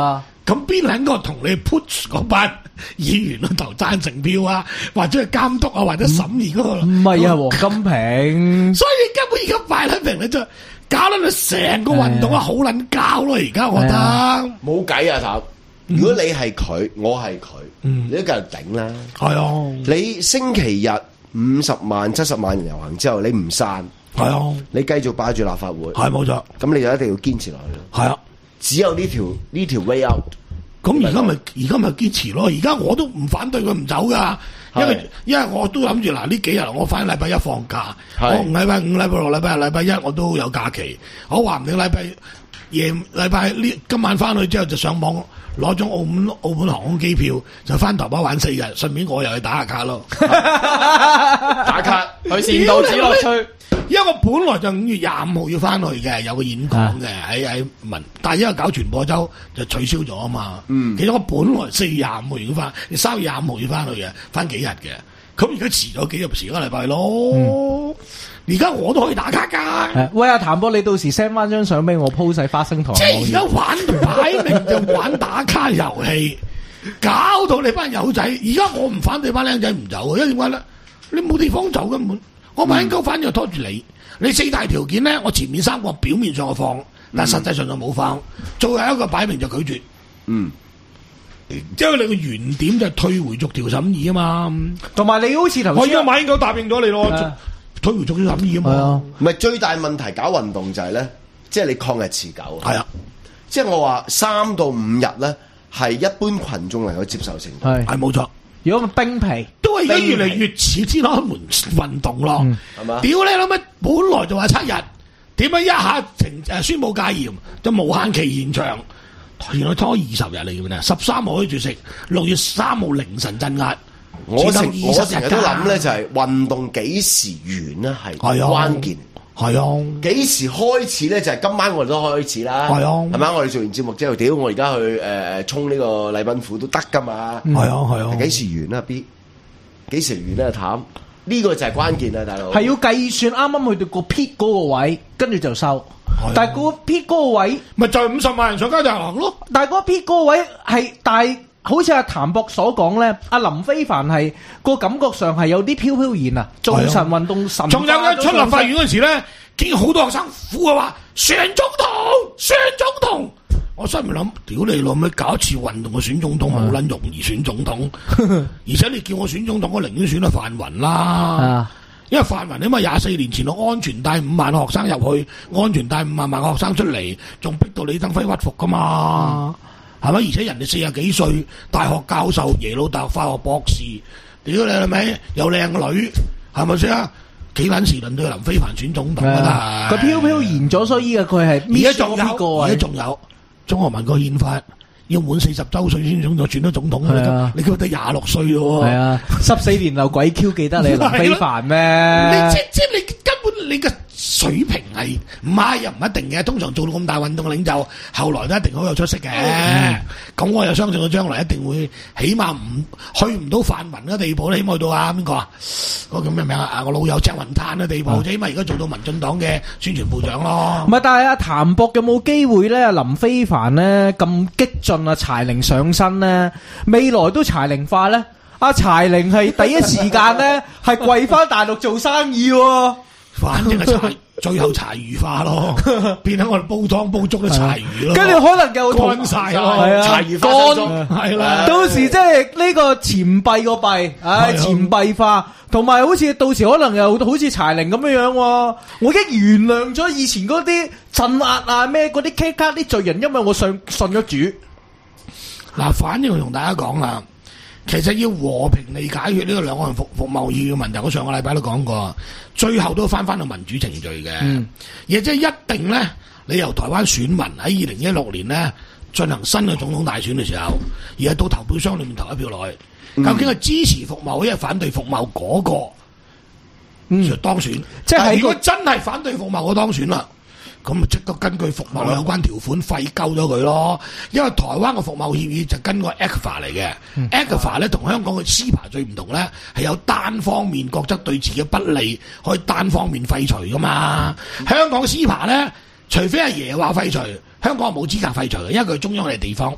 咁邊兩個同你 push 嗰班議員去投贊成票啊，或者係監督啊，或者審議嗰個？ 唔係啊，黃金平。 所以你根本而家擺喺平，你就搞到你成個運動啊好撚交咯！而家我覺得冇計啊，譚。如果你係佢，我係佢，你都繼續頂啦。 係啊， 你星期日五十萬、七十萬人遊行之後，你唔散， 係啊， 你繼續霸住立法會， 係冇錯。 咁你就一定要堅持落去。 係啊， 只有呢條呢條 way out。 咁而家咪而家咪堅持咯。而家我都唔反對佢唔走噶，因為因為我都諗住嗱呢幾日我翻禮拜一放假，我禮拜五、禮拜六、禮拜日、禮拜一我都有假期。我話唔定禮拜夜禮拜呢今晚翻去之後就上網攞張澳門澳門航空機票，就翻台北玩四日，順便我又去打下卡咯。 打卡去善導紫樂趣。 因為我本來就五月廿五號要翻去嘅，有個演講嘅喺喺文，但係因為搞傳播周就取消咗啊嘛。嗯，其實我本來四月廿五號要翻，你三月廿五號要翻去嘅，翻幾日嘅。咁而家遲咗幾日，遲一個禮拜咯。而家、嗯、我都可以打卡㗎。 喂，阿譚哥，你到時 send 翻張相俾我 po 晒花生堂。 即係而家玩擺明就玩打卡遊戲，搞到你班友仔。而家我唔反對班僆仔唔走，因為點解咧？你冇地方走根本。我馬英九反就拖住你，你四大條件咧，我前面三個表面上我放，但實際上就冇放，最後一個擺明就拒絕。嗯，因為你個原點就係退回逐條審議啊嘛， 同埋你好似頭先， 我而家馬英九答應咗你咯，啊、退回逐條審議啊嘛。 唔係、啊、最大問題搞運動就係、是、咧，即係你抗日持久。係啊，即係我話三到五日咧，係一般群眾能夠接受程度。 係係冇錯。 如果冰皮都係而家越嚟越似天安門運動咯，係嘛、嗯？屌你諗乜？本來就話七日，點解一下停誒宣布戒嚴就無限期延長？原來拖二十日嚟嘅咩？十三號可以絕食，六月三號凌晨鎮壓。 我成我成日都諗咧，就係運動幾時完咧係關鍵。 係啊， 幾時開始咧？就係、是、今晚我哋都開始啦。係啊，係咪？我哋做完節目之後，屌我而家去誒誒衝呢個禮賓府都得噶嘛？係啊係啊。幾時完啊 B？幾時完咧？譚呢個就係關鍵啦，大佬。係要計算啱啱去到個 peak 嗰個位，跟住就收。啊、但係個 peak 嗰個位，咪就係五十萬人上街遊行咯。但係嗰 peak 嗰個位係，但係好似阿譚博所講咧，阿林飛帆係個感覺上係有啲飄飄然啊，造神運動神。仲有咧，出立法院嗰時咧，見到好多學生呼嘅話選總統，選總統。我心入面諗，屌你老味，搞一次運動嘅選總統好撚容易選總統，而且你叫我選總統，我寧願選阿范雲啦。因為范雲起碼廿四年前度安全帶五萬學生入去，安全帶五萬萬學生出嚟，仲逼到李登輝屈服噶嘛，係咪、嗯？而且人哋四十幾歲，大學教授，耶魯大學化學博士，屌你係咪？有靚女，係咪先啊？幾撚時輪到林飛帆選總統啊？佢飄飄然咗，所以嘅佢係而家仲有，而家仲有中華民國憲法。要滿四十周歲先想再轉到總統啊！你佢得廿六歲喎，係啊，十四年流鬼 Q 記得你林飛帆咩？你即即你根本你嘅水平係唔係又唔一定嘅。通常做到咁大運動嘅領袖，後來都一定好有出息嘅。咁、嗯、我又相信佢將來一定會，起碼唔去唔到泛民嘅地步咧，起碼去到啊邊個啊？嗰個叫咩名啊？我老友鄭雲灘嘅地步，嗯、起碼而家做到民進黨嘅宣傳部長咯。唔係，但係阿譚博有冇機會咧？林飛帆咧咁激進。啊！柴玲上身咧，未來都柴玲化咧。阿柴玲係第一時間咧，係跪翻大陸做生意喎。反正係柴，最後柴魚化咯，變咗我哋煲湯煲粥嘅柴魚咯。跟住可能又乾晒咯，係啊，柴魚乾係啦。到時即係呢個錢幣個幣，唉，錢幣化，同埋好似到時可能又好似柴玲咁樣樣。我已經原諒咗以前嗰啲鎮壓啊咩嗰啲 K 卡啲罪人，因為我信信咗主。嗱，反正我同大家講啦，其實要和平地解決呢個兩岸服服貿易嘅問題，我上個禮拜都講過，最後都翻翻到民主程序嘅，嗯、而即係一定咧，你由台灣選民喺二零一六年咧進行新嘅總統大選嘅時候，而係到投票箱裏面投一票落去，嗯、究竟係支持服貿，抑係反對服貿嗰個，嗯，當選。即係如果真係反對服貿嗰當選啦。咁咪即刻根據服貿有關條款廢鳩咗佢咯，因為台灣嘅服貿協議就跟個 A C F A 嚟嘅 A C F A 咧同香港嘅 C E P A 最唔同咧，係有單方面覺得對自己不利，可以單方面廢除噶嘛。嗯、香港 C E P A 咧，除非阿爺話廢除，香港係冇資格廢除嘅，因為佢係中央嘅地方。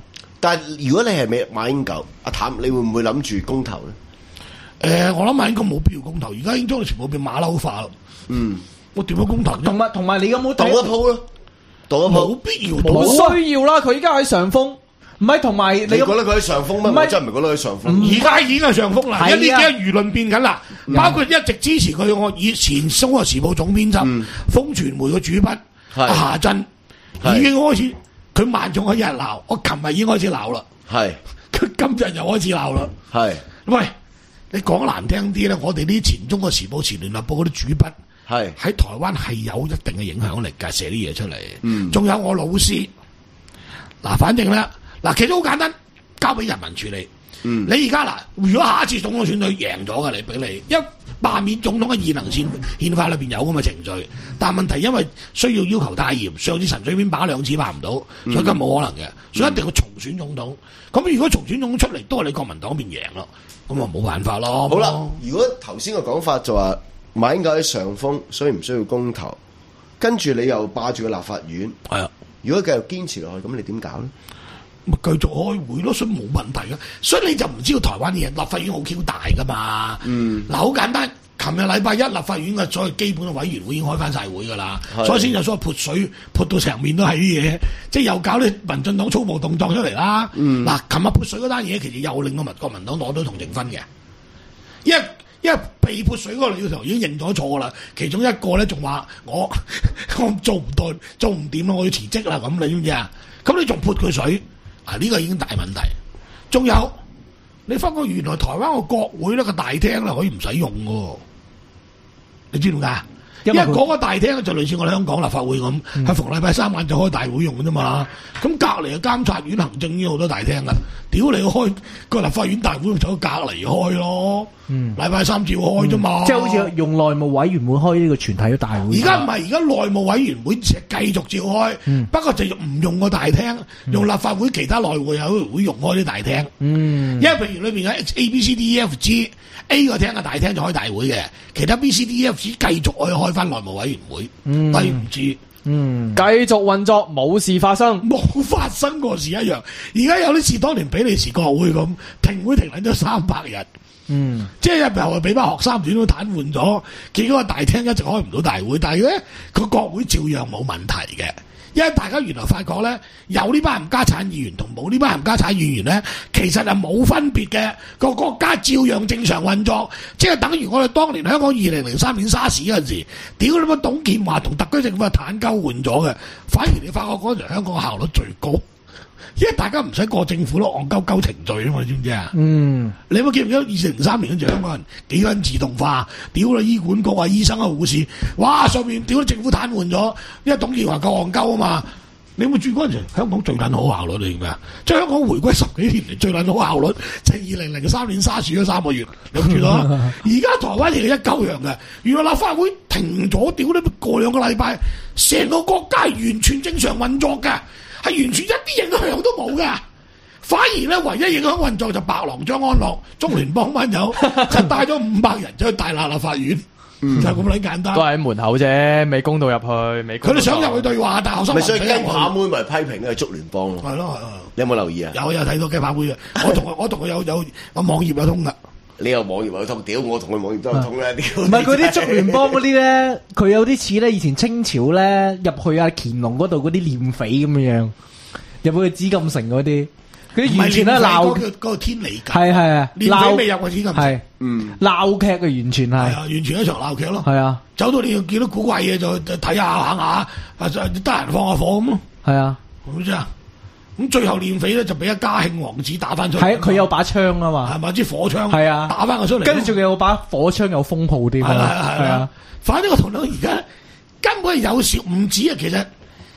但係如果你係美馬英九，阿譚，你會唔會諗住公投咧？ 誒、呃，我諗馬英九冇必要公投，而家已經將佢全部變馬騮化咯。嗯，我點樣公投？ 同埋同埋，你有冇賭一鋪咯？賭一鋪冇必要， 冇需要啦。佢依家喺上風。 唔係，同埋你你覺得佢喺上風咩？我真係唔係覺得佢喺上風。 而家已經係上風啦， 係啊因為呢幾日輿論變緊啦，包括一直支持佢我以前《中國時報》總編輯、風傳媒嘅主筆阿夏珍，已經開始佢萬眾一日鬧，我琴日已經開始鬧啦。 係佢今日又開始鬧啦。 係喂，你講難聽啲咧，我哋啲前《中國時報》、前《聯合報》嗰啲主筆係喺台灣係有一定嘅影響力㗎，寫啲嘢出嚟。嗯，仲有我老師嗱，反正咧。嗱，其實好簡單，交俾人民處理。嗯，你而家嗱，如果下一次總統選舉贏咗嘅，你俾你一罷免總統嘅現行憲憲法裏邊有咁嘅程序，但問題因為需要要求太嚴，上次陳水扁罷兩次罷唔到，所以今冇可能嘅，所以一定要重選總統。咁如果重選總統出嚟都係你國民黨邊贏咯，咁啊冇辦法咯。 好啦，如果頭先嘅講法就話馬英九喺上風，所以唔需要公投，跟住你又霸住個立法院， 係啊， 如果繼續堅持落去，咁你點搞咧？ 咪繼續開會咯，所以冇問題嘅。所以你就唔知道台灣啲嘢立法院好 Q 大噶嘛。嗯，嗱好簡單，琴日禮拜一立法院嘅所謂基本嘅委員會已經開翻晒會噶啦，所以先有所謂潑水潑到成面都係啲嘢，即係又搞啲民進黨粗暴動作出嚟啦。嗯，嗱，琴日潑水嗰單嘢其實又令到民國民黨攞到同情分嘅，因為因為被潑水嗰個廖頭已經認咗錯啦，其中一個咧仲話我我做唔到做唔掂啦，我要辭職啦咁，你知唔知啊？咁你仲潑佢水？啊！呢、這個已經大問題，仲有你發覺原來台灣個國會咧個大廳咧可以唔使用嘅，你知唔知啊？因為嗰個大廳就類似我哋香港立法會咁，係、嗯、逢禮拜三晚就開大會用嘅啫嘛。咁隔離嘅監察院、行政院好多大廳噶，屌你開個立法院大會就隔離開咯。嗯，禮拜三照開啫嘛。 即係好似用內務委員會開呢個全體嘅大會。 而家唔係，而家內務委員會繼續照開，嗯、不過就唔用個大廳，用立法會其他內會有會用開啲大廳。嗯，因為譬如裏邊嘅 A、B、C、D、E、F、G。A 個廳嘅大廳就開大會嘅，其他 B、C、D、E、F 繼續可以開翻內務委員會，嗯、但係唔知，嗯， 繼續運作冇事發生， 冇發生過事一樣。而家有啲事當年比利時國會咁停會停緊咗三百日，嗯，即係入邊俾班學生轉到癱瘓咗，結果個大廳一直開唔到大會，但係咧個國會照樣冇問題嘅。因為大家原來發覺咧，有呢班冚家產議員同冇呢班冚家產議員咧，其實係冇分別嘅，個國家照樣正常運作，即係等於我哋當年香港二零零三年沙士嗰陣時，屌你乜董建華同特區政府係坦鳩換咗嘅，反而你發覺嗰陣香港效率最高，因為大家唔使過政府咯，戇鳩鳩程序啊嘛，你知唔知啊？嗯，你有冇記唔記得二零零三年嗰陣香港人幾撚自動化？屌啦醫管局啊，醫生啊，護士，哇上面屌政府癱瘓咗，因為董建華夠戇鳩啊嘛。你有冇注意嗰陣時香港最撚好效率嚟嘅？即係香港回歸十幾年嚟最撚好效率，就係二零零三年沙士嗰三個月，你有冇注意到啊？而家台灣亦係一鳩樣嘅，原來立法會停咗，屌你過兩個禮拜，成個國家係完全正常運作嘅。係完全一啲影響都冇嘅，反而咧唯一影響運作就白狼張安樂、中聯幫班友就帶咗五百人走去大立立法院，嗯、就係咁撚簡單。 都係喺門口啫，未攻到入去，未。佢哋想入去對話，但學生咪所以雞扒妹咪批評嘅係竹聯幫咯。 係咯， 你有冇留意啊？ 有有睇到雞扒妹嘅，我同我同佢有有我網頁有通噶。 你有網頁有通，屌我同佢網頁都有通啦！屌， 唔係嗰啲竹聯幫嗰啲咧，佢有啲似咧以前清朝咧入去阿乾隆嗰度嗰啲斂匪咁樣樣，入去紫禁城嗰啲，佢啲完全咧鬧嗰個天理教， 係係啊， 斂匪未入過紫禁城， 係嗯鬧劇嘅完全係，係啊， 完全一場鬧劇咯， 係啊， 走到你又見到古怪嘢就睇下行下，啊得閒放下火咁咯， 係啊， 咁啫。咁最後練匪咧就俾一嘉慶王子打翻出嚟， 係佢有把槍啊嘛， 係咪支火槍？ 係啊， 打翻佢出嚟， 跟住仲有把火槍有封號添，係啊係啊。反正我同你講而家根本係有少唔止啊，其實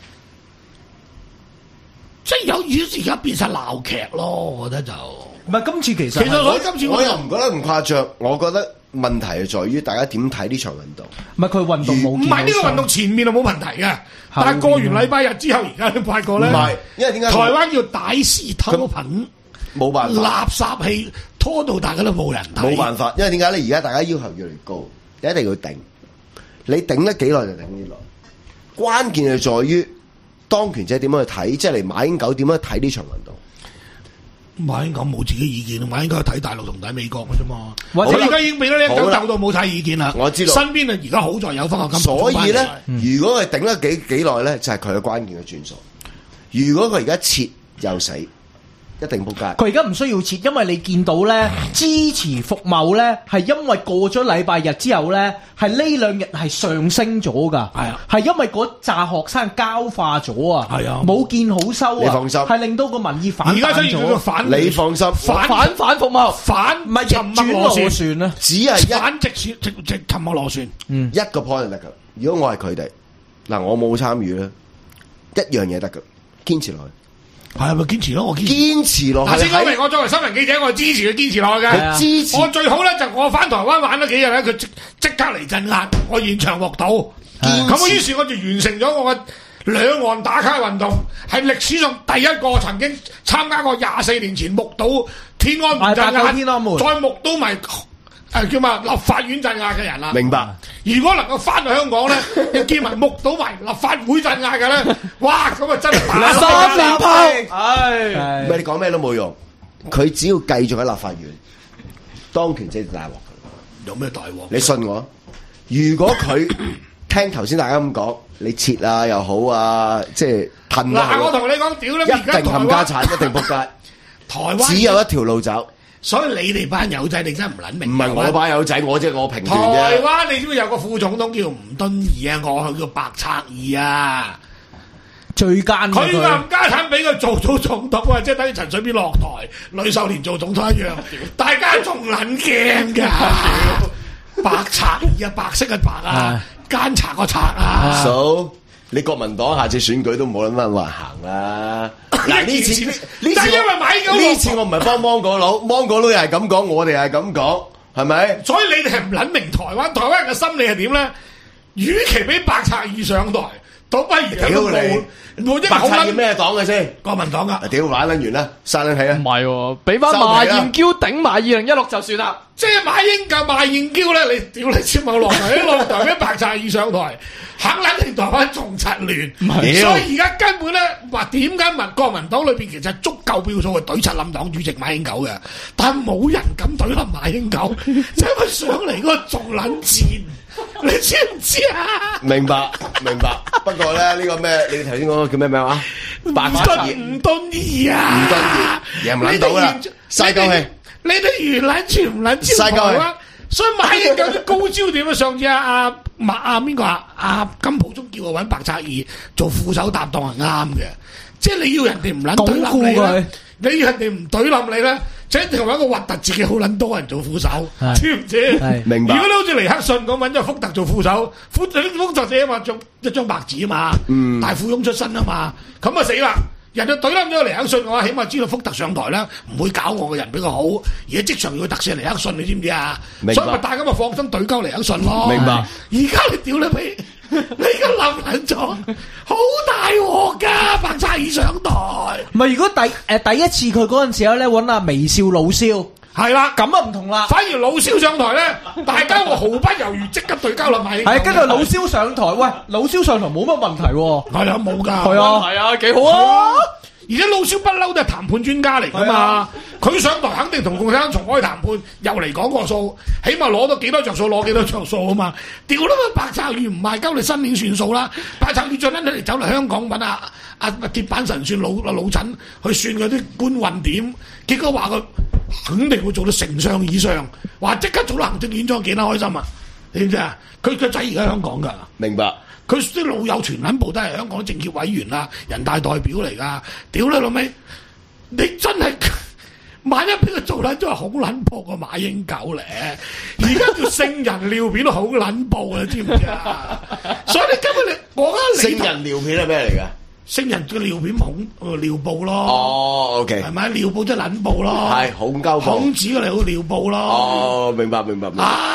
即係有意思而家變晒鬧劇咯，我覺得就唔係今次其實， 其實我今次我又唔覺得咁誇張，我覺得問題係在於大家點睇呢場運動。 唔係佢運動冇， 唔係呢個運動前面就冇問題嘅。但係過完禮拜日之後，而家你發覺咧， 唔係，因為點解台灣要大肆偷品， 冇辦法， 垃圾氣拖到大家都冇人睇， 冇辦法。因為點解咧？而家大家要求越嚟越高，你一定要頂，你頂得幾耐就頂幾耐。關鍵係在於當權者點樣去睇，即係嚟馬英九點樣睇呢場運動。 馬英九冇自己意見，馬英九睇大陸同睇美國嘅啫嘛。 或者佢而家已經俾咗呢一九鬥到冇晒意見啦。 我知道身邊啊，而家好在有翻個金。 所以咧，如果佢頂得幾幾耐咧，就係佢嘅關鍵嘅轉數。如果佢而家撤又死，一定仆街。 佢而家唔需要撤，因為你見到咧支持服貿咧，係因為過咗禮拜日之後咧，係呢兩日係上升咗噶。 係啊， 係因為嗰紮學生膠化咗啊。係啊，冇見好收啊。 你放心， 係令到個民意反彈咗。 而家所以叫做反， 你放心， 反反反服貿， 反唔係逆轉螺旋啊， 只係一反直旋直直沉默螺旋。 嗯， 一個 point 就得噶。如果我係佢哋，嗱我冇參與咧，一樣嘢得噶，堅持落去。 係咪堅持咯？我堅持堅持落去。 嗱，先講明，我作為新聞記者，我係支持佢堅持落去嘅。 佢支持我最好咧就我翻台灣玩咗幾日咧，佢即即刻嚟鎮壓，我現場獲到。咁我於是我就完成咗我嘅兩岸打卡運動，係歷史上第一個曾經參加過廿四年前目睹天安門鎮壓， 天安門再目睹埋誒叫嘛立法院鎮壓嘅人啦。 明白。 如果能夠翻到香港咧，要見埋目睹埋立法會鎮壓嘅咧，哇！咁啊真係打三連炮。 唉，唔係你講咩都冇用，佢只要繼續喺立法院當權者就大鑊。 有咩大鑊？ 你信我？如果佢聽頭先大家咁講，你撤啊又好啊，即係褪啊。 嗱，我同你講，屌你！ 一定冚家產，一定仆街。 台灣只有一條路走。 所以你哋班友仔，你真係唔撚明。 唔係我班友仔，我即係我評斷啫。 台灣你知唔知有個副總統叫吳敦義啊？我去叫白賊義啊， 最奸。 佢冚家產俾佢做咗總統啊，即係等於陳水扁落台，呂秀蓮做總統一樣，大家仲撚驚㗎。白賊義啊，白色嘅白啊，奸賊個賊啊。 數你國民黨下次選舉都冇諗翻話行啦。嗱呢次呢次但係因為買咗呢次我唔係幫芒果佬，芒果佬又係咁講，我哋又係咁講，係咪？ 所以你哋係唔撚明台灣，台灣人嘅心理係點咧？與其俾白賊義上台，倒不如屌你！冇白賊義咩黨嘅先？ 國民黨啊！ 屌玩撚完啦，散撚氣啊！ 唔係喎，俾翻馬燕嬌頂埋二零一六就算啦。 即係馬英九、馬燕嬌咧，你屌你先冇落台，一落台俾白賊義上台。肯撚定台灣仲柒亂，所以而家根本咧話點解民國民黨裏邊其實足夠票數去懟柒冧黨主席馬英九嘅，但係冇人敢懟冧馬英九，因為上嚟嗰個仲撚賤，你知唔知啊？ 明白明白，不過咧呢個咩？你頭先講個叫咩名話？白賊義吳敦義啊， 吳敦義贏唔撚到啦，嘥鳩氣， 你哋完撚全唔撚知台灣。所以馬英九啲高招點啊？上次阿阿馬阿邊個啊？阿金溥中叫我揾白賊義做副手搭檔係啱嘅，即係你要人哋唔撚懟冧你咧，你要人哋唔懟冧你咧，就一定揾個核突自己好撚多人做副手，知唔知？ 明白。 如果你好似尼克遜咁揾咗福特做副手，福特福特者啊嘛，仲一張白紙啊嘛， 嗯、 大富翁出身啊嘛，咁啊死啦！人哋懟冧咗尼克遜嘅話，起碼知道福特上台啦，唔會搞我嘅人比較好，而家即場要特赦尼克遜，你知唔知啊？所以咪大家咪放心懟鳩尼克遜咯。 明白。 而家你屌你尾，你而家冧撚咗，好大鑊噶，白賊義上台。 唔係，如果第誒、呃、第一次佢嗰陣時候咧，揾阿微笑老蕭。 係啦， 咁啊唔同啦。 反而老蕭上台咧，大家會毫不猶豫即刻對交啦，咪係跟住老蕭上台，喂，老蕭上台冇乜問題喎。 係啊，冇㗎。 係啊， 係啊，幾好啊！ 而且老蕭不嬲都係談判專家嚟㗎嘛，佢上台肯定同共產黨重開談判，又嚟講個數，起碼攞到幾多着數，攞幾多着數啊嘛！屌啦嘛，白賊魚唔賣鳩你新年算數啦，白賊魚再拎你嚟走嚟香港揾阿阿鐵板神算老老陳去算嗰啲官運點，結果話佢肯定會做到丞相以上，話即刻做到行政院長幾得開心啊！你知唔知啊？佢個仔而家香港㗎， 明白。 佢啲老友全撚部都係香港政協委員啦、人大代表嚟噶，屌你老味！你真係萬一俾佢做撚咗係好撚破個馬英九咧，而家叫聖人尿片都好撚暴啊，知唔知啊？所以你根本你我覺得聖人尿片係咩嚟㗎？ 聖人嘅尿片恐尿布咯。 哦 ，OK， 係咪尿布即係撚布咯？ 係恐膠布。 孔子嘅嚟好尿布咯。 哦，明白明白明白。 唉，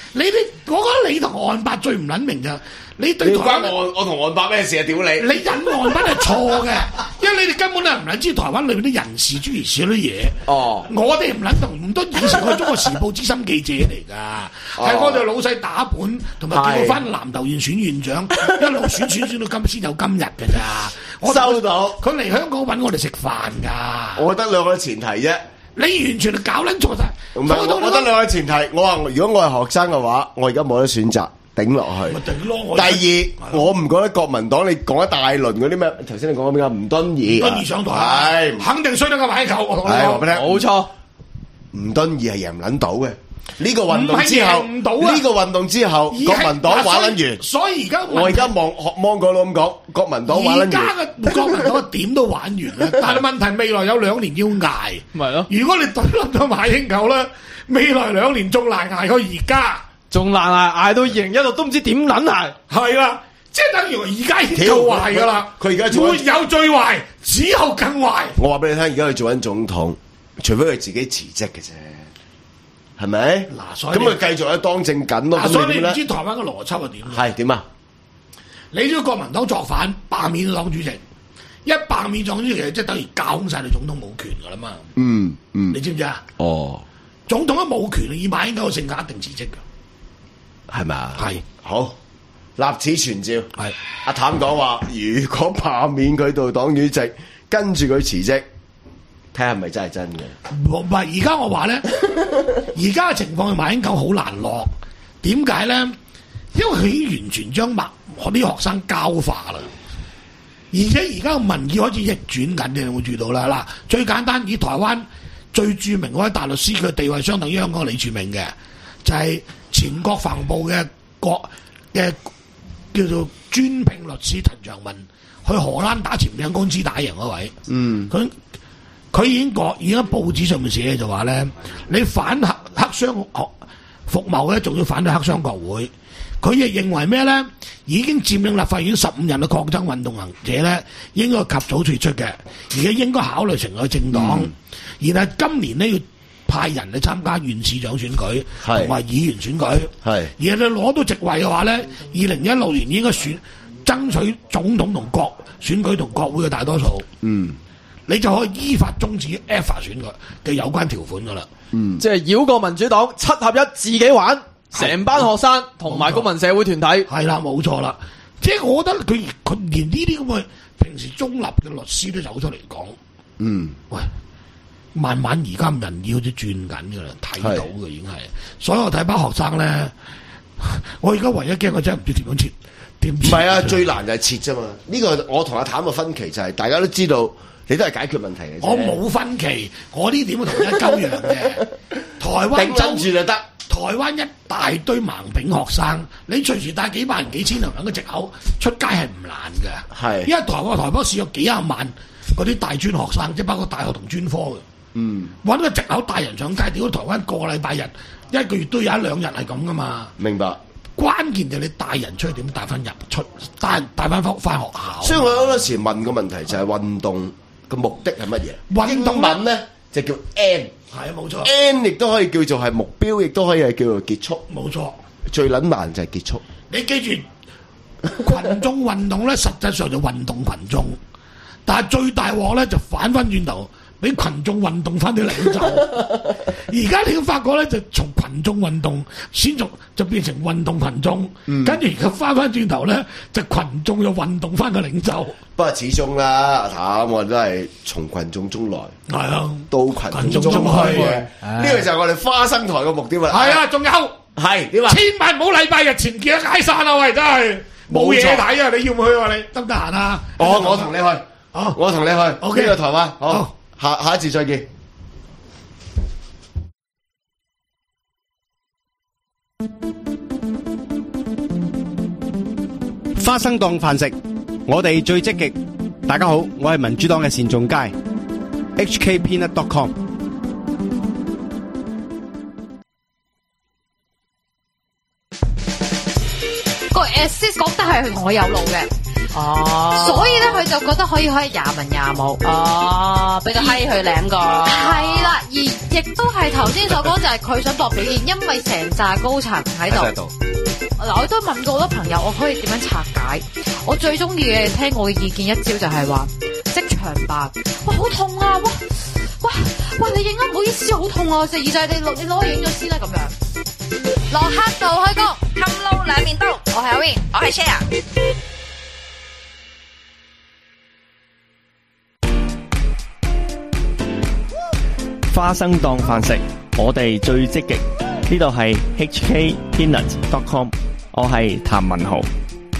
你哋我覺得你同岸伯最唔撚明就你對你台灣關我我同岸伯咩事啊？屌你！ 你引岸伯係錯嘅，因為你哋根本係唔撚知台灣裏面啲人事諸如此類嘢。 哦， 我哋唔撚同唔多以前係中國時報資深記者嚟㗎，係我哋老細打本同埋叫翻南投縣選縣長，一路選選選到今先有今日㗎咋。我收到佢嚟香港揾我哋食飯㗎。 我覺得兩個前提啫。 你完全係搞撚錯晒。 唔係，我覺得兩個前提。我話如果我係學生嘅話，我而家冇得選擇，頂落去。 咪頂咯！ 第二，我唔覺得國民黨你講一大輪嗰啲咩？頭先你講緊邊個？吳敦義。 吳敦義上台， 係肯定衰得個買球。我同你係話講， 俾你聽， 冇錯。 吳敦義係贏唔撚到嘅。呢個運動之後， 唔係贏唔到啊呢個運動之後，國民黨玩撚完。 所以而家我而家望學芒果佬咁講，國民黨玩撚完。 而家嘅國民黨點都玩完啦，但係問題未來有兩年要捱。 咪咯， 如果你對冧咗馬英九咧，未來兩年仲難捱過而家。 仲難捱，捱到二零一六都唔知點撚捱。 係啦，即係等於而家已經夠壞噶啦。 佢而家做緊沒有最壞，只有更壞。 我話俾你聽，而家佢做緊總統，除非佢自己辭職嘅啫，係咪？ 嗱，所以咁佢繼續喺當政緊咯。 嗱，所以你唔咁點咧？ 知台灣嘅邏輯係點？ 係點啊？ 你知國民黨作反罷免黨主席，一罷免黨主席即係等於架空晒你總統冇權噶啦嘛。 嗯嗯你。知唔知啊？ 哦， 總統都冇權，以馬英九嘅性格一定辭職㗎。 係咪啊？ 係好，立此存照。 係阿譚講話，如果罷免佢做黨主席，跟住佢辭職，睇下係咪真係真嘅？ 唔係而家我話咧，而家嘅情況係馬英九好難落。點解咧？因為佢已經完全將麥我啲學生膠化啦，而且而家嘅民意開始逆轉緊，你有冇注意到啦？嗱，最簡單以台灣最著名嗰位大律師，佢地位相等於香港嘅李柱銘嘅，就係、是、前國防部嘅國嘅叫做專聘律師陳長文，去荷蘭打潛艇公司打贏嗰位。 嗯， 佢佢已經講，已經喺報紙上面寫就話咧，你反黑黑箱服貿咧，仲要反對黑箱國會。佢亦認為咩咧？已經佔領立法院十五人嘅抗爭運動行者咧，應該及早退出嘅，而家應該考慮成個政黨。 嗯、 然後今年呢，要派人去參加縣市長選舉同埋議員選舉。 係而你攞到席位嘅話咧，二零一六年應該選爭取總統同國選舉同國會嘅大多數。 嗯， 你就可以依法終止 E F A 選舉嘅有關條款噶啦。 嗯， 即係繞過民主黨，七合一自己玩，成班學生同埋公民社會團體。 係啦，冇錯啦。即係我覺得佢佢連呢啲咁嘅平時中立嘅律師都走出嚟講。 嗯， 喂，慢慢而家民意好似轉緊噶啦，睇到嘅已經係。所以我睇班學生咧，我而家唯一驚我真係唔知點樣切。點唔係啊，最難就係切啫嘛。呢、這個我同阿譚嘅分歧就係、是，大家都知道你都係解決問題嘅啫。 我冇分歧，我呢點同一鳩樣嘅。台灣頂真住就得。 台灣一大堆盲炳學生，你隨時帶幾萬人、幾千人嘅藉口出街係唔難嘅。 係， 因為台灣台北市有幾廿萬嗰啲大專學生，即係包括大學同專科嘅。 嗯， 揾個藉口帶人上街，屌台灣個禮拜日一個月都有一兩日係咁噶嘛。 明白。 關鍵就係你帶人出去點帶翻入出，帶帶翻翻翻學校。 所以我好多時問個問題就係運動嘅目的係乜嘢？ 運動英文咧就叫 end。 係啊，冇錯。 end 亦都可以叫做係目標，亦都可以係叫做結束。 冇錯。 最撚難就係結束。 你記住，群眾運動咧，實際上就運動群眾，但係最大鑊咧就反翻轉頭，俾群眾運動翻啲領袖。而家你要發覺咧，就從群眾運動先從就變成運動群眾，跟住而家翻翻轉頭咧，就群眾又運動翻個領袖。 不過始終啦，阿譚我都係從群眾中來， 係啊， 到群眾中去嘅。呢個就係我哋花生台嘅目標啦。 係啊，仲有係點啊？ 千萬唔好禮拜日前見解散啊！喂，真係冇嘢睇啊！你要唔去啊？你得唔得閒啊？ 我我同你去， 好， 我同你去。 OK， 呢個台灣好， 好， 下下一次再見。 花生當飯食，我哋最積極。大家好，我係民主黨嘅單仲偕 H K peanut dot com。 個 assist 覺得係同我有路嘅， 哦，所以咧佢就覺得可以可以廿文廿武。 哦，俾個閪佢領個。 係啦，而亦都係頭先所講，就係佢想搏表現，因為成扎高層喺度。嗱，我都問過好多朋友，我可以點樣拆解？我最中意嘅聽我嘅意見一招就係話，即場扮，哇好痛啊！哇哇哇你影啊，唔好意思，好痛啊！隻耳仔你攞你攞去影咗先啦，咁樣。落黑道開工，冚撈兩面刀。我係阿 Win， 我係 Share。 花生當飯食，我哋最積極。呢度係 H K Peanut dot com， 我係譚文豪。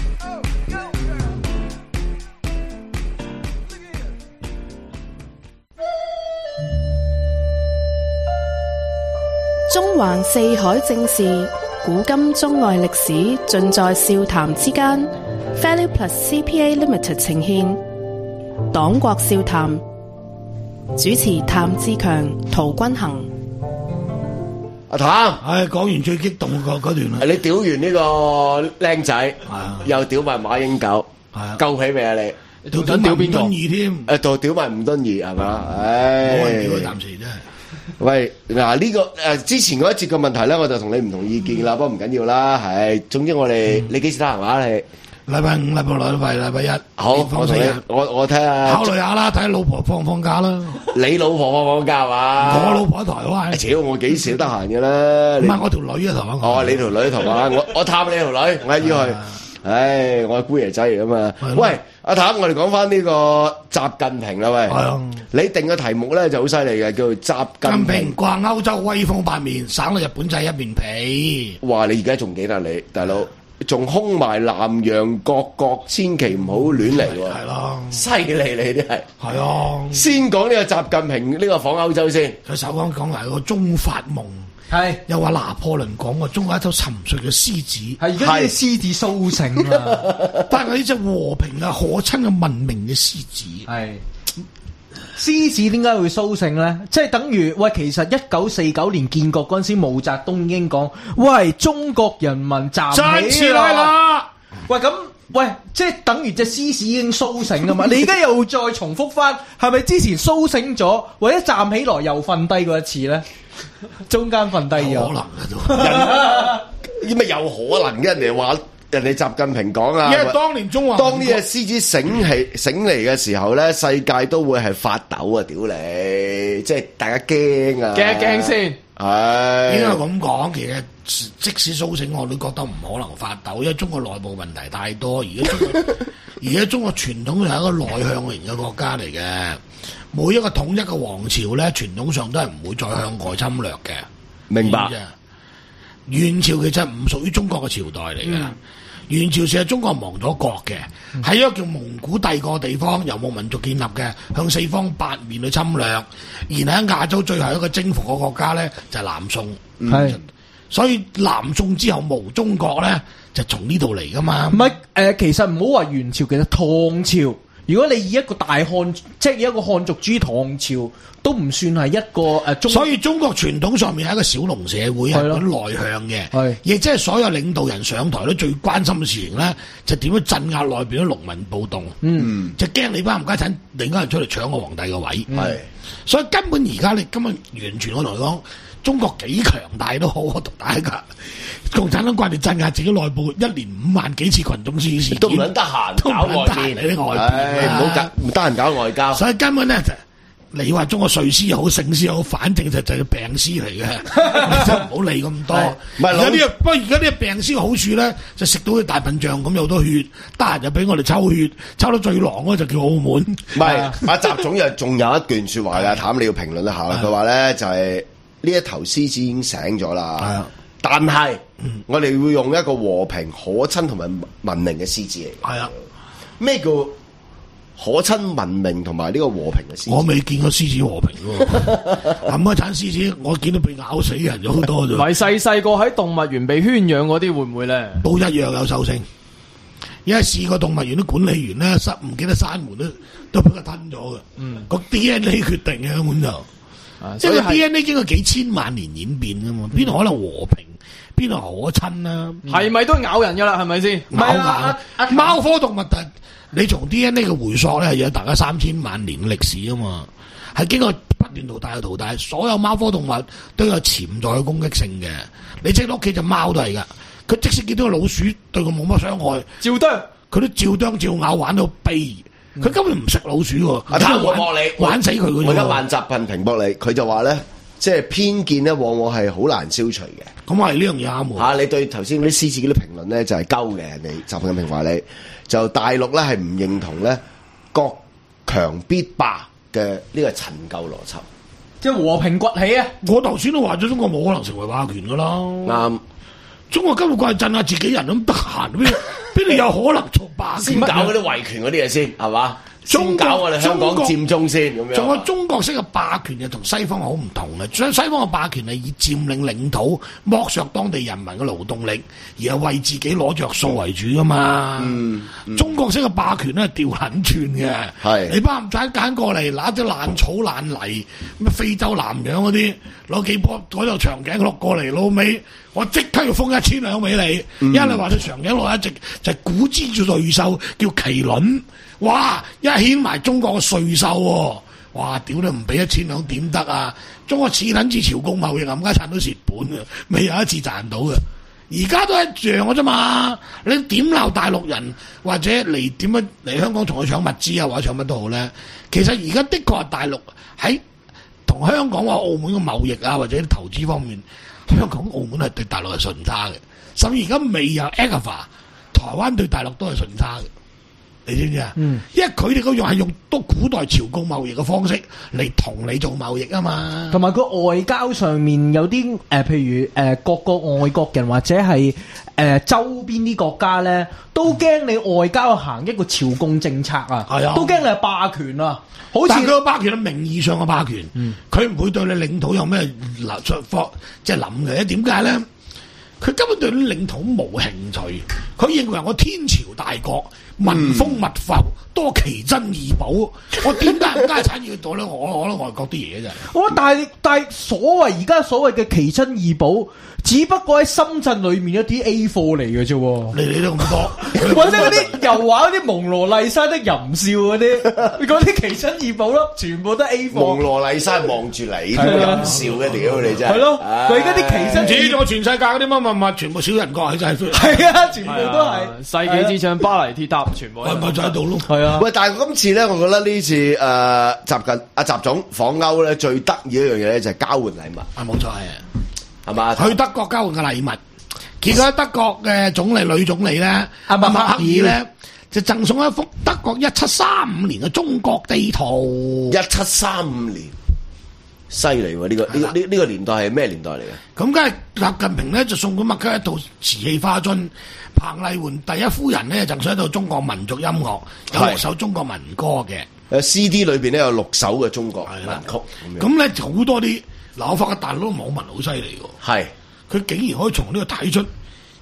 中環四海正事，古今中外歷史，盡在笑談之間。Value Plus C P A Limited 呈獻，黨國笑談。主持譚志強、陶君行。 阿譚， 唉，講完最激動嗰嗰段啦。 你屌完呢個僆仔，又屌埋馬英九，夠皮未啊你？ 屌緊屌邊個？吳敦義添。 誒，度屌埋吳敦義係嘛？唉， 冇人屌佢暫時真係。 喂，嗱呢個誒之前嗰一節嘅問題咧，我就同你唔同意見啦，不過唔緊要啦，係。總之我哋你幾時得閒話你？ 禮拜五、禮拜六、禮拜禮拜一， 好，我同你，我我睇下， 考慮下啦，睇下老婆放唔放假啦。 你老婆放唔放假係嘛？ 我老婆喺台灣。 屌，我幾時得閒嘅啦？ 唔係我條女啊，台灣。 哦，你條女喺台灣，我我探你條女，我要去。唉，我係姑爺仔嚟噶嘛。喂，阿譚，我哋講翻呢個習近平啦，喂。係啊。你定嘅題目咧就好犀利嘅，叫做習近平掛歐洲威風八面，省到日本仔一面皮。 哇！你而家仲記得你大佬？仲空埋南洋各國，千祈唔好亂嚟喎。 係咯， 犀利你啲係。 係啊， 先講呢個習近平呢個訪歐洲先。 佢首講講埋個中法夢， 係又話拿破崙講過中國一頭沉睡嘅獅子， 係而家啲獅子蘇醒啊！ 但係呢隻和平啊、可親嘅文明嘅獅子， 係。獅子點解會甦醒咧？即係等於喂，其實一九四九年建國嗰陣時，毛澤東已經講：喂，中國人民站起來啦！喂，咁喂，即係等於隻獅子已經甦醒㗎嘛？你而家又再重複翻，係咪之前甦醒咗，或者站起來又瞓低過一次咧？中間瞓低咗， 可能啊都，因為有可能嘅，人哋話。人哋習近平講啊， 因為當年中華當呢隻獅子醒起醒嚟嘅時候咧，世界都會係發抖啊！屌你，即係大家驚啊！ 驚一驚先， 係應該咁講。其實即使甦醒，我都覺得唔可能發抖，因為中國內部問題太多。而家中國而家中國傳統係一個內向型嘅國家嚟嘅，每一個統一嘅王朝咧，傳統上都係唔會再向外侵略嘅。 明白。 元朝其實唔屬於中國嘅朝代嚟嘅。嗯元朝時係中國亡咗國嘅，喺、嗯、一個叫蒙古帝國嘅地方，游牧民族建立嘅，向四方八面去侵略。然後喺亞洲最後一個征服嘅國家咧，就係、是、南宋。係、嗯，所以南宋之後無中國咧，就從呢度嚟噶嘛。 唔係誒，其實唔好話元朝，其實唐朝。如果你以一個大漢，即係以一個漢族主義，唐朝都唔算係一個誒、呃、中。 所以中國傳統上面係一個小農社會，係好內向嘅，亦即係所有領導人上台都最關心嘅事情咧，就點樣鎮壓內邊啲農民暴動。嗯，就驚你班冚家鏟另外人出嚟搶個皇帝嘅位。係、嗯，所以根本而家你根本完全我同你講，中國幾強大都好，我同大家共產黨慣住鎮壓自己內部，一年五萬幾次群眾事件， 都唔撚得閒搞外面，你啲外邊唔好搞，唔得閒搞外交。 所以根本咧，你話中國睡獅又好，醒獅又好，反正就就係病獅嚟嘅，真係唔好理咁多。唔係而家呢個，不過而家呢個病獅嘅好處咧，就食到啲大笨象咁有好多血，得閒就俾我哋抽血，抽到最狼嗰就叫澳門。 唔係阿習總又仲有一段説話嘅，譚你要評論一下啦。佢話咧就係呢一頭獅子已經醒咗啦。但係、嗯、我哋會用一個和平、可親同埋文明嘅獅子嚟。係啊，咩叫可親、文明同埋呢個和平嘅獅子？ 我未見過獅子和平喎。冚家鏟獅子，我見到被咬死嘅人有好多啫。 唔係細細個喺動物園被圈養嗰啲會唔會咧？ 都一樣有獸性。因為試過動物園啲管理員咧，失唔記得閂門都都俾佢吞咗嘅。嗯，個 D N A 決定嘅根本就。 因為 D N A 經過幾千萬年演變噶嘛，邊度可能和平？邊度可親啦？ 係咪都咬人噶啦？係咪先？ 咬眼。貓科動物，你從 D N A 嘅回溯咧，係有大概三千萬年歷史啊嘛，係經過不斷淘汰嘅淘汰，所有貓科動物都有潛在嘅攻擊性嘅。你即係屋企隻貓都係噶，佢即使見到個老鼠對佢冇乜傷害， 照啄， 佢都照啄照咬，玩到痹。佢根本唔食老鼠喎。 阿譚我駁你， 玩死佢嘅。 我而家萬習近平駁你，佢就話咧。即係偏見咧，往往係好難消除嘅。 咁係呢樣嘢啱喎。 嚇，你對頭先啲獅子嗰啲評論咧，就係鳩嘅。人哋習近平話你，就大陸咧係唔認同咧國強必霸嘅呢個陳舊邏輯， 即係和平崛起啊！ 我頭先都話咗，中國冇可能成為霸權噶啦。啱，中國根本怪鎮下自己人咁得閒，邊邊度有可能做霸權？ 先搞嗰啲維權嗰啲嘢先，係嘛？中搞我哋香港佔中先咁樣， 仲有中國式嘅霸權就同西方好唔同嘅。所以西方嘅霸權係以佔領領土、剝削當地人民嘅勞動力，而係為自己攞着數為主噶嘛。嗯嗯、中國式嘅霸權咧係調撚轉嘅，係你班唔使揀過嚟拿啲爛草爛泥，咩非洲南洋嗰啲攞幾樖嗰度長頸鹿過嚟老尾，我即刻要封一千兩俾你。因為你話隻長頸鹿一直就係古之最瑞獸叫麒麟。哇！一掀埋中國嘅稅收喎，哇！屌你唔俾一千兩點得啊！中國似撚似朝貢貿易冚家產都蝕本嘅，未有一次賺到嘅。而家都一樣嘅啫嘛！你點鬧大陸人或者嚟點樣嚟香港同佢搶物資啊，或者搶乜都好咧？其實而家的確係大陸喺同香港或澳門嘅貿易啊，或者投資方面，香港澳門係對大陸係順差嘅，甚至而家未有 A G A V A， 台灣對大陸都係順差嘅。你知唔知啊？嗯，因為佢哋嗰樣係用多古代朝貢貿易嘅方式嚟同你做貿易啊嘛， 同埋佢外交上面有啲誒、呃，譬如誒、呃、各個外國人或者係誒、呃、周邊啲國家咧，都驚你外交行一個朝貢政策啊，係啊，都驚你係霸權啊，好似但係佢個霸權係名義上嘅霸權，佢唔、嗯、會對你領土有咩立出方即係諗嘅，點解咧？佢根本對啲領土冇興趣，佢認為我天朝大國民豐物阜，多奇珍異寶，我點解唔加產業度咧？我我覺得外國啲嘢啫。 我但係但係所謂而家所謂嘅奇珍異寶，只不過喺深圳裏面一啲 A 貨嚟嘅啫。 你理得咁多， 或者嗰啲油畫嗰啲蒙羅麗莎的淫笑嗰啲，嗰啲奇珍異寶咯，全部都 A 貨。 蒙羅麗莎望住你都淫笑嘅，屌你真係。係咯， 佢而家啲奇珍指咗全世界嗰啲乜乜乜，全部小人國喺晒。 係啊，全部都係世紀之窗、巴黎鐵塔，全部。 係咪就喺度咯？ 係啊。 喂，但係今次咧，我覺得呢次誒習近阿習總訪歐咧，最得意一樣嘢咧就係交換禮物。 啊，冇錯係， 係嘛？ 去德國交換嘅禮物，結果德國嘅總理女總理咧，阿默克爾咧就贈送一幅德國一七三五年嘅中國地圖。 一七三五年。犀利喎！呢、這個呢呢呢個年代係咩年代嚟嘅？ 咁梗係習近平咧就送俾默克一套瓷器花樽，彭麗媛第一夫人咧贈送一套中國民族音樂，有六首中國民歌嘅。 誒 C D 裏邊咧有六首嘅中國民曲。 咁咧好多啲嗱，我發覺大陸網民好犀利喎。係，佢竟然可以從呢個睇出，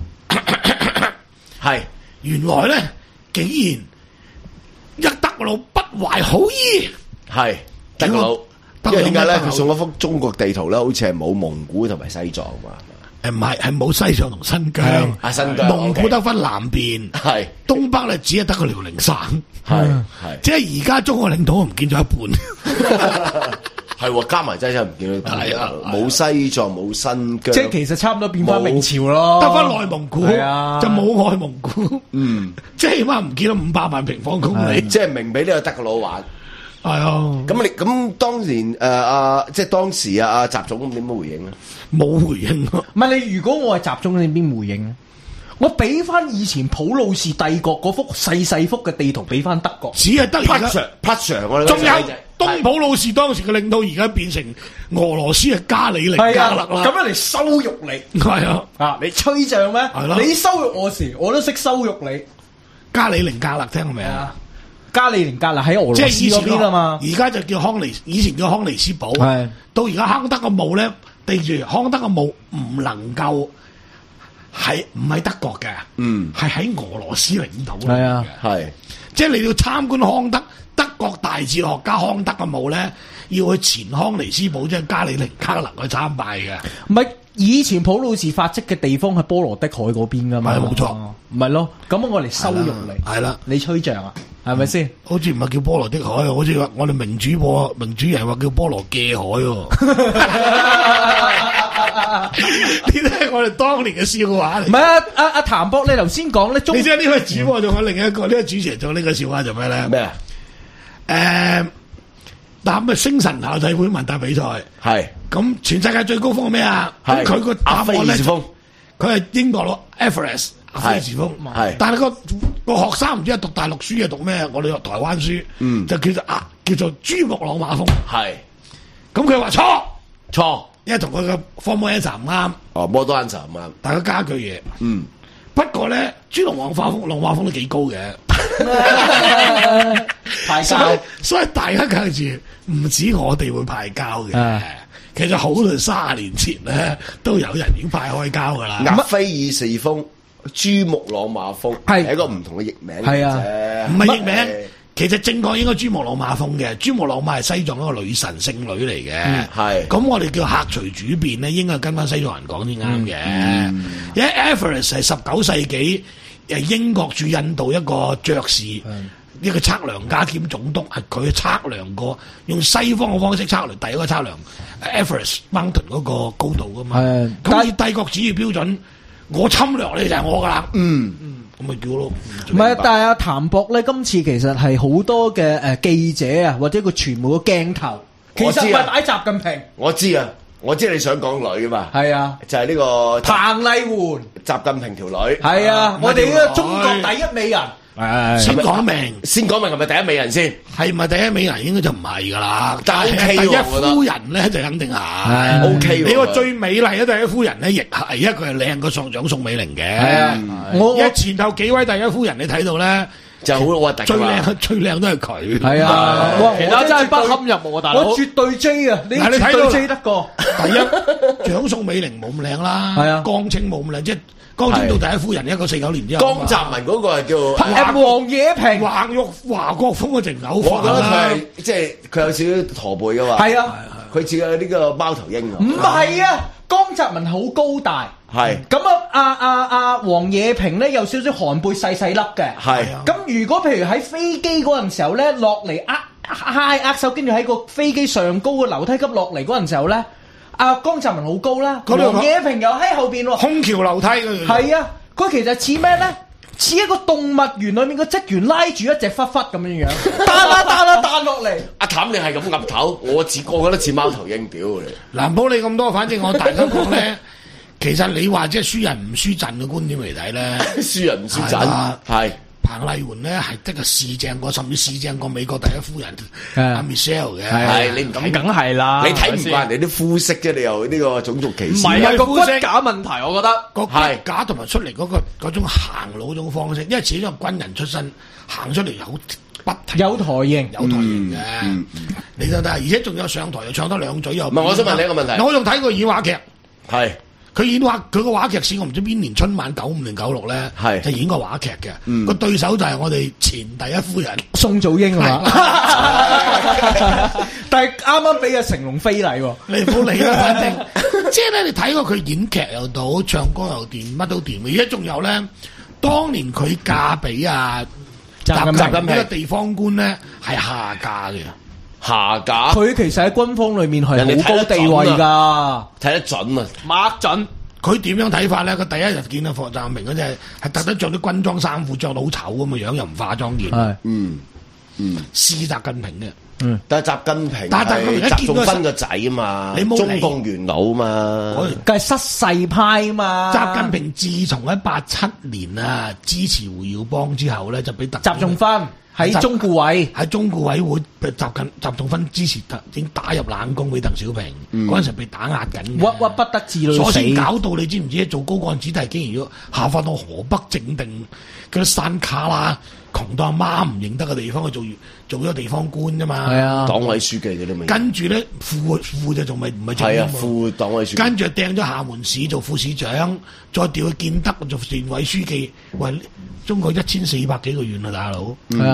係原來咧竟然一德佬不懷好意。係德佬。因為點解咧？佢送一幅中國地圖咧，好似係冇蒙古同埋西藏嘛。誒唔係，係冇西藏同新疆。啊，新疆蒙古得分南邊，係東北咧，只係得個遼寧省。係係，即係而家中國領土唔見咗一半。係喎，加埋真係唔見到。係啊，冇西藏，冇新疆。即係其實差唔多變翻明朝咯，得翻內蒙古，就冇外蒙古。嗯，即係起碼唔見到五百萬平方公里，即係明俾呢個德佬玩。係啊，咁你咁當年誒阿即係當時啊阿習總點樣回應咧？冇回應咯。唔係你如果我係習總，你邊回應咧？我俾翻以前普魯士帝國嗰幅細細幅嘅地圖俾翻德國，只係得而家 Prussia，仲有東普魯士當時嘅領土而家變成俄羅斯嘅加里寧加勒啦，咁樣嚟羞辱你。係啊，啊你吹脹咩？係咯，你羞辱我時，我都識羞辱你。加里寧加勒聽過未啊？加里寧格勒喺俄羅斯嗰邊啊嘛，而家就叫康尼，以前叫康尼斯堡，係到而家康德嘅墓咧，記住康德嘅墓唔能夠係唔係德國嘅，嗯，係喺俄羅斯領土嚟嘅，係即係你要參觀康德德國大哲學家康德嘅墓咧， 要去前康尼斯堡即係加里寧加勒去參拜嘅。 唔係以前普魯士發跡嘅地方係波羅的海嗰邊噶嘛？ 係冇錯， 唔係咯。咁我嚟收容你， 係啦， 你吹脹啊？係咪先？ 好似唔係叫波羅的海，好似話我哋明主播明主人話叫波羅嘅海喎。呢啲係我哋當年嘅笑話嚟。 唔係啊，阿阿譚博，你頭先講咧， 你知呢位主播仲有另一個呢個主持人做呢個笑話做咩咧？ 咩啊？ 誒，打咩星神校際會問答比賽係咁，全世界最高峰係咩啊？咁佢個答案咧，佢係英國咯 Everest 阿菲爾士峰。係，但係個個學生唔知係讀大陸書定讀咩？我哋學台灣書，嗯，就叫做啊叫做珠穆朗瑪峰。係，咁佢話錯錯。因為同佢嘅 formal answer 唔啱， 哦 model answer 唔啱， 大家加句嘢。嗯，不過咧，珠穆朗瑪峰、朗瑪峰都幾高嘅，派膠，所以大家記住，唔止我哋會派膠嘅。啊、其實好耐三十年前咧，都有人已經派開膠噶啦。 阿菲爾士峰、珠穆朗瑪峰係一個唔同嘅譯名嚟啫， 唔係譯名。其實正確應該珠穆朗瑪峰嘅，珠穆朗瑪係西藏一個女神聖女嚟嘅。係、嗯，咁我哋叫客隨主便咧，應該跟翻西藏人講先啱嘅。嗯、因為 Everest 係十九世紀誒英國駐印度一個爵士，嗯、一個測量家兼總督，係佢測量過用西方嘅方式測量第一個測量 Everest Mountain 嗰個高度噶嘛。咁以帝國主義標準，我侵略你就係我噶啦。嗯。咁咪叫咯， 唔係，但係阿譚博咧，今次其實係好多嘅誒記者啊，或者個傳媒嘅鏡頭，其實唔係擺習近平。 我知啊，我知你想講女噶嘛，係啊，就係呢個彭麗媛， 習近平條女， 係啊，我哋呢個中國第一美人。 先講明， 先講明係咪第一美人先？ 係咪第一美人應該就唔係噶啦，但係第一夫人咧就肯定係 O K。 你話最美麗嘅第一夫人咧，亦係一個係靚過上長宋美齡嘅。係啊，我一前頭幾位第一夫人你睇到咧， 就好核突。 最靚最靚都係佢。 係啊， 其他真係不堪入目啊，大佬。 我絕對 J 啊，你絕對 J 得過。 第一，長宋美齡冇咁靚啦，係啊，江青冇咁靚，即係。江青到第一夫人一九四九年之後， 江澤民嗰個係叫黃野平、 橫玉華國鋒嘅直偶我覺得佢係即係佢有少少駝背噶嘛。係啊，佢似係呢個貓頭鷹啊。 唔係啊，江澤民好高大。係咁啊！阿阿阿黃野平咧有少少寒背細細粒嘅。係咁，如果譬如喺飛機嗰陣時候咧落嚟握握握手，跟住喺個飛機上高嘅樓梯級落嚟嗰陣時候咧。阿江澤民好高啦，黃野平又喺後邊喎， 空橋樓梯嗰度。 係啊，佢其實似咩咧？似一個動物園裏面個職員拉住一隻狒狒咁樣樣，彈啦彈啦彈落嚟。 阿譚你係咁岌頭，我自我覺得似貓頭鷹屌你。 嗱，唔好理咁多，反正我大家講咧，其實你話即係輸人唔輸陣嘅觀點嚟睇咧， 輸人唔輸陣係。 彭麗媛咧係得個市正過，甚至市正過美國第一夫人阿 Michelle 嘅。 係你唔咁梗係啦， 你睇唔慣人哋啲膚色啫，你又呢個種族歧視。 唔係啊，個骨架問題，我覺得個骨架同埋出嚟嗰個嗰種行路嗰種方式，因為始終係軍人出身，行出嚟好不有台型， 有台型嘅。你睇睇，而且仲有上台又唱得兩嘴又。 唔係，我想問你一個問題。 我仲睇過演話劇， 係。 佢演話佢個話劇史，我唔知邊年春晚九五定九六咧，係就演過話劇嘅。嗯、個對手就係我哋前第一夫人宋祖英啊嘛。但係啱啱俾阿成龍非禮喎， 你唔好理啦，反正即係咧，你睇過佢演劇又到，唱歌又掂，乜都掂。而家仲有咧，當年佢嫁俾啊習近平呢個地方官咧，係下嫁嘅。 下架， 佢其實喺軍方裏面係好高地位噶， 睇得準啊， 抹準。 佢點樣睇法咧？佢第一日見到霍習明嗰隻係特登着啲軍裝衫褲，着到好醜咁嘅樣，又唔化妝件。係，嗯嗯，是習近平嘅。 嗯，但係習近平，但係習近平習仲勳個仔啊嘛，你中共元老嘛， 梗係失勢派啊嘛。 習近平自從喺八七年啊支持胡耀邦之後咧，就俾特習仲勳。喺中顧委喺中顧委會，習近習仲勳支持特已經打入冷宮俾鄧小平，嗰陣、嗯、時被打壓緊， 屈屈不得志， 所以搞到你知唔知？做高幹子弟竟然要下放到河北正定嗰啲山卡啦，窮到阿媽唔認得嘅地方去做做咗地方官啫嘛。係啊， 黨委書記嗰啲咪跟住咧副副就仲未唔係正係啊，副黨委書記跟住掟咗廈門市做副市長，再調去建德做縣委書記，喂，中國一千四百幾個縣啊，大佬。係啊。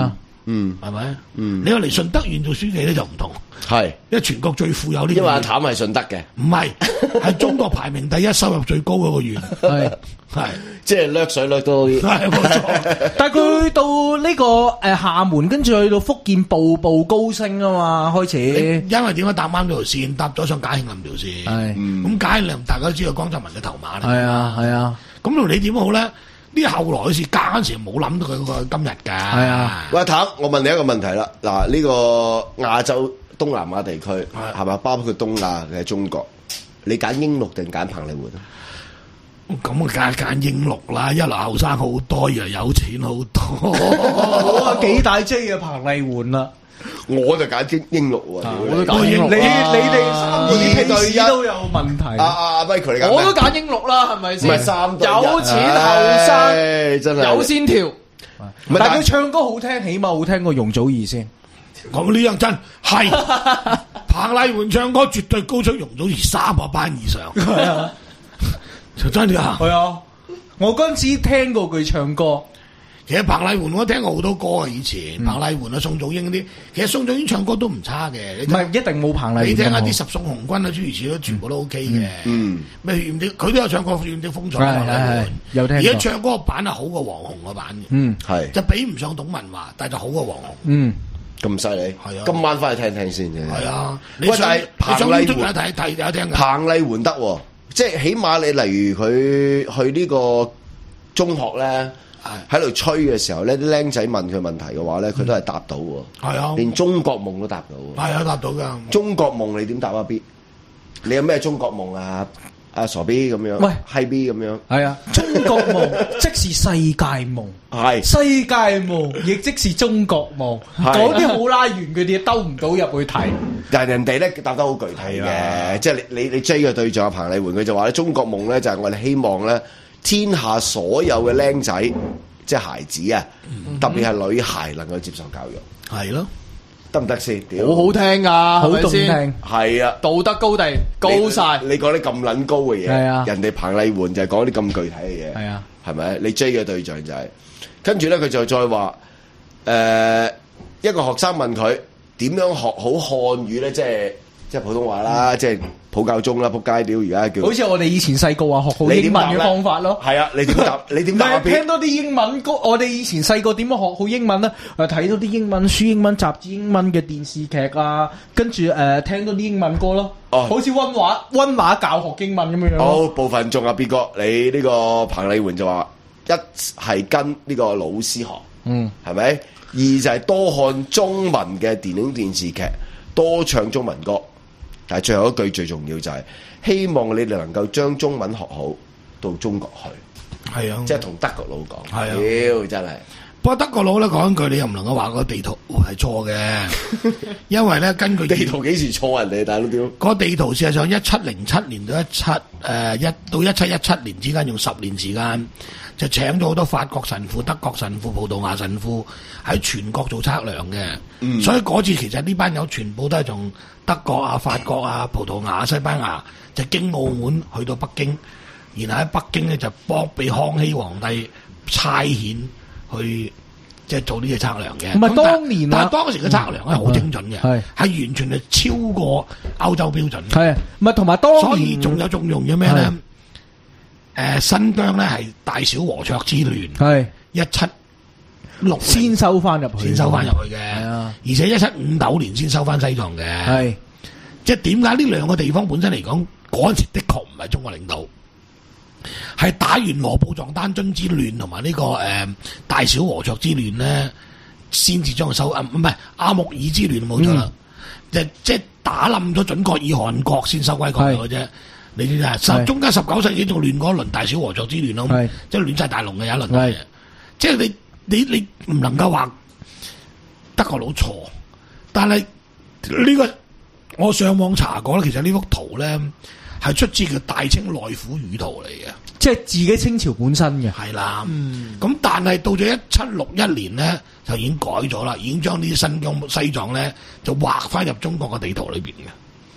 嗯， 係咪？ 嗯， 你話嚟順德縣做書記咧就唔同， 係因為全國最富有呢個縣， 因為阿譚係順德嘅， 唔係係中國排名第一、收入最高嗰個縣， 係係即係掠水掠到， 係冇錯。 但係佢到呢個誒廈門，跟住去到福建，步步高升啊嘛，開始。 因為點解搭啱咗條線，搭咗上嘉興林條線， 係咁嘉興林大家都知道江澤民嘅頭馬啦， 係啊係啊。 咁同你點好咧？呢後來嘅事，加嗰陣時冇諗到佢個今日㗎。係啊， 喂，譚，我問你一個問題啦。嗱，呢個亞洲東南亞地區係嘛，包括東亞嘅中國，你揀英祿定揀彭麗媛啊？ 咁啊，梗係揀英祿啦，一來後生好多，二來有錢好多。 我啊幾大 J 嘅彭麗媛啦。 我就揀英英祿喎， 我都揀英祿。你你哋三個啲平時都有問題。 阿阿阿 Michael 你揀咩？ 我都揀英祿啦，係咪先？ 唔係三對一有錢後生， 真係有線條。 但係佢唱歌好聽，起碼好聽過容祖兒先。 講呢樣真係，彭麗媛唱歌絕對高出容祖兒三個班以上。 係啊， 就真㗎。 係啊，我嗰陣時聽過佢唱歌。 其實彭麗媛我都聽過好多歌啊，以前、嗯、彭麗媛啊、宋祖英嗰啲，其實宋祖英唱歌都唔差嘅。 唔係一定冇彭麗媛。 你聽下啲十送紅軍啊、諸如此類，全部都 OK 嘅。嗯，咩血染的佢都有唱過血染的風采。係係係，有聽過。而家唱歌個版係好過黃紅個版嘅。嗯，係就比唔上董文華，但係就好過黃紅。嗯， 咁犀利。係啊，今晚翻去聽聽先嘅。係啊， 你上彭麗媛睇睇有聽嘅。 彭麗媛得喎，即係起碼你例如佢去呢個中學咧。喺度吹嘅時候咧，啲僆仔問佢問題嘅話咧，佢都係答到喎。係啊，連中國夢都答到。 係啊，答到㗎。 中國夢你點答啊 B？你有咩中國夢啊？阿傻 B 咁樣， 喂， 係 B 咁樣。 係啊，中國夢即是世界夢，係世界夢，亦即是中國夢。嗰啲好拉遠嗰啲兜唔到入去睇。 但係人哋咧答得好具體嘅，即係你你你追嘅對象彭麗媛，佢就話咧中國夢咧就係我哋希望咧。天下所有嘅僆仔，即係孩子啊，嗯、特別係女孩能夠接受教育，係咯，得唔得先？ 好好聽噶， 好動聽， 係啊， 道德高地高晒。 你講啲咁撚高嘅嘢，係啊，人哋彭麗媛就係講啲咁具體嘅嘢， 係啊， 係咪？你追嘅對象就係、是，跟住咧佢就再話，誒、呃，一個學生問佢點樣學好漢語咧，即係即係普通話啦，嗯、即係。普教中啦，仆街屌！而家叫， 好似我哋以前細個話學好英文嘅方法咯。 係啊，你點答？你點答？ 聽多啲英文歌，我哋以前細個點樣學好英文咧？誒，睇多啲英文書、英文雜誌、英文嘅電視劇啊，跟住誒聽多啲英文歌咯。哦，好似溫話溫話教學英文咁樣樣。好， 部分中啊，B 哥，你呢個彭麗媛就話一係跟呢個老師學，嗯，係咪？二就係多看中文嘅電影電視劇，多唱中文歌。但係最後一句最重要就係希望你哋能夠將中文學好到中國去，係啊，即係同德國佬講，係啊，屌真係。 不過德國佬咧講一句，你又唔能夠話個地圖係錯嘅，因為咧根據地圖幾時錯人哋大佬屌？ 個地圖事實上一七零七年到一七誒一到一七一七年之間用十年時間，就請咗好多法國神父、德國神父、葡萄牙神父喺全國做測量嘅，嗯、所以嗰次其實呢班友全部都係從德國啊、法國啊、葡萄牙、西班牙就經澳門去到北京，然後喺北京咧就幫俾康熙皇帝差遣去即係做呢個測量嘅。 唔係當年啊， 但係當時嘅測量係好精準嘅，係係、嗯、完全係超過歐洲標準嘅。係唔係同埋當年？所以仲有仲用咗咩咧？誒、呃，新疆咧係大小和卓之亂，係一七六先收翻入去， 先收翻入去嘅。係啊，而且一七五九年先收翻西藏嘅。係，即係點解呢兩個地方本身嚟講，嗰陣時的確唔係中國領導，係打完羅布藏丹津之亂同埋呢個誒、呃、大小和卓之亂咧，先至將佢收。唔係阿木爾之亂冇錯啦，就即係打冧咗準噶爾汗國先收歸國有嘅啫。你知啊？十中間十九世紀仲亂過一輪大小和卓之亂咯，即係亂晒大龍嘅有一輪嘅。即係你你你唔能夠話德國佬錯，但係呢個我上網查過咧，其實呢幅圖咧係出自佢《大清內府語圖》嚟嘅， 即係自己清朝本身嘅。 係啦，咁、嗯、但係到咗一七六一年咧，就已經改咗啦，已經將呢啲新疆西藏咧就劃翻入中國嘅地圖裏邊嘅。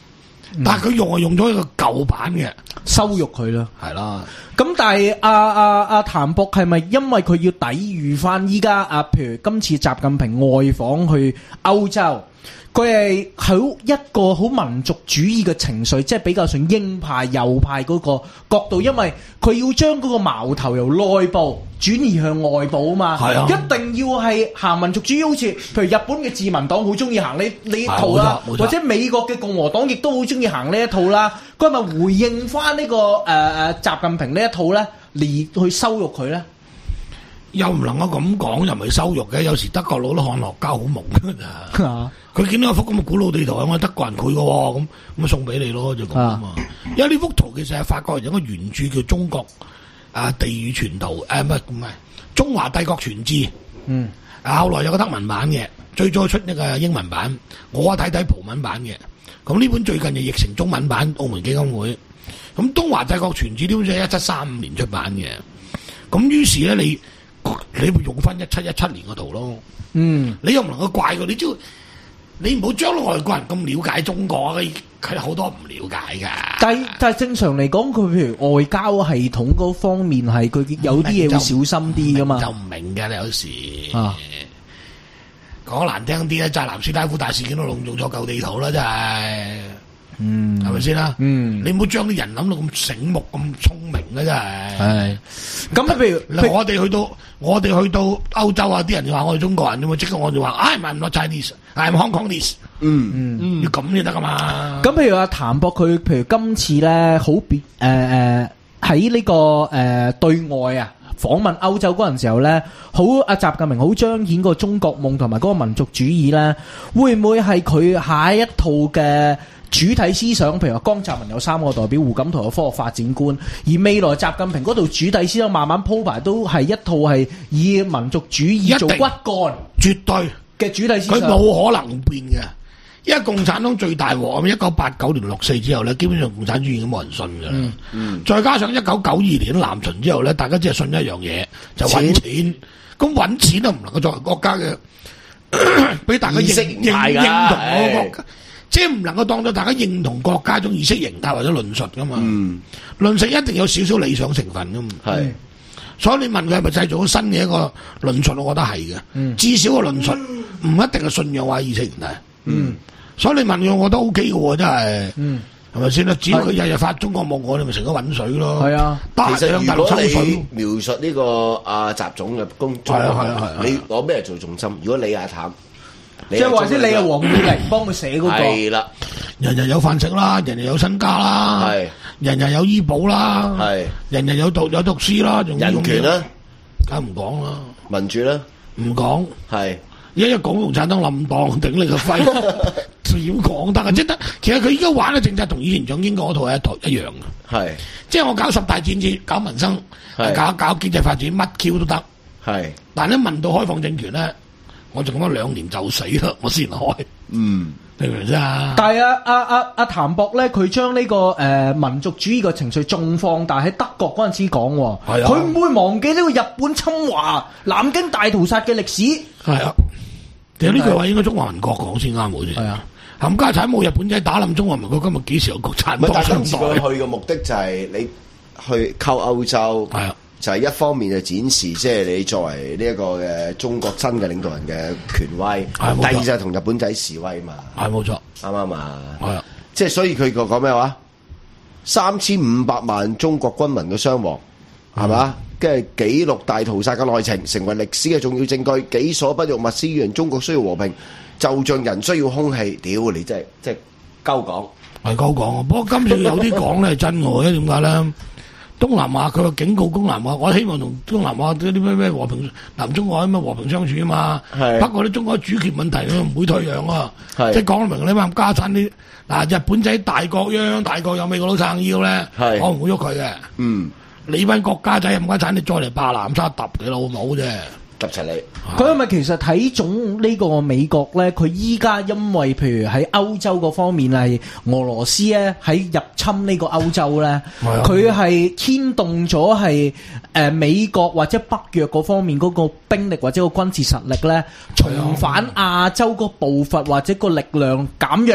但係佢用係用咗一個舊版嘅， 羞辱佢啦， 係啦。 咁但係阿阿阿譚博係咪因為佢要抵禦翻依家啊？譬如今次習近平外訪去歐洲，佢係好一個好民族主義嘅情緒，即係比較上鷹派右派嗰個角度，因為佢要將嗰個矛頭由內部轉移向外部啊嘛。係啊，一定要係行民族主義，好似譬如日本嘅自民黨好中意行呢呢套啦，或者美國嘅共和黨亦都好中意行呢一套啦。佢係咪回應翻呢、這個誒誒、呃、習近平呢一套咧，嚟去羞辱佢咧？ 又唔能夠咁講，又唔係羞辱嘅。有時德國佬都看落膠好蒙㗎咋。佢見到一幅咁嘅古老地圖，我係德國人繪嘅喎，咁咁送俾你咯，就咁啊嘛。因為呢幅圖其實係法國人有個原著叫《中國啊地語全圖》，誒唔係唔係《中華帝國全志》。嗯。啊，後來有個德文版嘅，最早出一個英文版，我啊睇睇葡文版嘅。咁呢本最近就譯成中文版，澳門基金會。咁《東華帝國全志》呢本就係一七三五年出版嘅。咁於是咧，你你會用翻一七一七年個圖咯。嗯。你又唔能夠怪佢，你知道。你唔好將外國人咁了解中國，佢好多唔了解噶。 但係但係正常嚟講，佢譬如外交系統嗰方面係佢有啲嘢會小心啲噶嘛。 就唔明嘅，你有時啊，講難聽啲咧，扎南斯拉夫大事件都弄用咗舊地圖啦，真係。嗯，係咪先啦？嗯，你唔好將啲人諗到咁醒目、咁聰明嘅真係。係。咁譬如，譬如我哋去到我哋去到歐洲啊，啲人就話我哋中國人，咁啊即刻我就話，I'm not Chinese，I'm Hong Kongese。嗯嗯嗯，要咁先得噶嘛。咁譬如阿譚博佢，譬如今次咧，好別誒誒喺呢個誒、呃、對外啊訪問歐洲嗰陣時候咧，好阿習近平好彰顯個中國夢同埋嗰個民族主義咧，會唔會係佢下一套嘅主體思想？譬如話江澤民有三個代表，胡錦濤有科學發展觀，而未來習近平嗰套主體思想慢慢鋪排，都係一套係以民族主義做骨幹，絕對嘅主體思想，佢冇可能變嘅。因為共產黨最大鑊，一九八九年六四之後咧，基本上共產主義已經冇人信㗎啦。嗯嗯、再加上一九九二年南巡之後咧，大家只係信一樣嘢，就揾錢。咁揾錢都唔能夠作為國家嘅，俾大家認認認同嗰個國家，即係唔能夠當咗大家認同國家一種意識形態或者論述噶嘛。嗯、論述一定有少少理想成分噶嘛。係、嗯，所以你問佢係咪製造咗新嘅一個論述，我覺得係嘅。嗯、至少個論述唔一定係信仰或者意識形態。嗯。所以你問我，我覺得 O K 嘅喎，真係，係咪先啦？只要佢日日發中國夢，我哋咪成咗揾水咯。係啊，其實如果你描述呢個阿習總嘅工作，你攞咩做重心？如果你係譚，即係或者你係黃耀玲幫佢寫嗰個，係啦，人人有飯食啦，人人有身家啦，係，人人有醫保啦，係，人人有讀有讀書啦，仲人權啦，梗係唔講啦，民主啦，唔講，係。一一講共產黨冧檔頂你個肺，點講得啊？即得，其實佢依家玩嘅政策同以前蔣經國嗰套係一套一樣嘅。係，即係我搞十大建設，搞民生，搞搞經濟發展，乜 Q 都得。係，但係一問到開放政權咧，我就講咗兩年就死啦，我先開。嗯，明唔明啫？但係阿阿阿阿譚博咧，佢將呢個誒、呃、民族主義嘅情緒仲放大喺德國嗰陣時講，佢唔會忘記呢個日本侵華、南京大屠殺嘅歷史。係啊。其實呢句話應該中華民國講先啱，好似係啊，冚家產冇日本仔打冧中華民國，今日幾時有國產？但係今次佢去嘅目的就係你去溝歐洲，係啊，就係一方面就展示即係你作為呢一個嘅中國新嘅領導人嘅權威，第二就係同日本仔示威嘛，係冇錯，啱唔啱啊？係啊，即係所以佢個講咩話？三千五百萬中國軍民嘅傷亡，係嘛？跟住記錄大屠殺嘅內情，成為歷史嘅重要證據。己所不欲，勿施於人。中國需要和平，就像人需要空氣。屌你真係即係鳩講，係鳩講。不過今次有啲講咧係真嘅，因為點解咧？東南亞佢話警告東南亞，我希望同東南亞啲咩咩和平，南中國咩和平相處啊嘛。係。不過啲中國主權問題佢唔會退讓啊。係。即係講明你話家產啲嗱日本仔大國泱大國有美國佬撐腰咧，係我唔會喐佢嘅。嗯。你班國家仔冚家產，你再嚟霸南沙揼你老母啫，揼齊你。佢係咪其實睇中呢個美國咧？佢依家因為譬如喺歐洲嗰方面係俄羅斯咧喺入侵呢個歐洲咧，佢係牽動咗係誒美國或者北約嗰方面嗰個兵力或者個軍事實力咧，重返亞洲個步伐或者個力量減弱。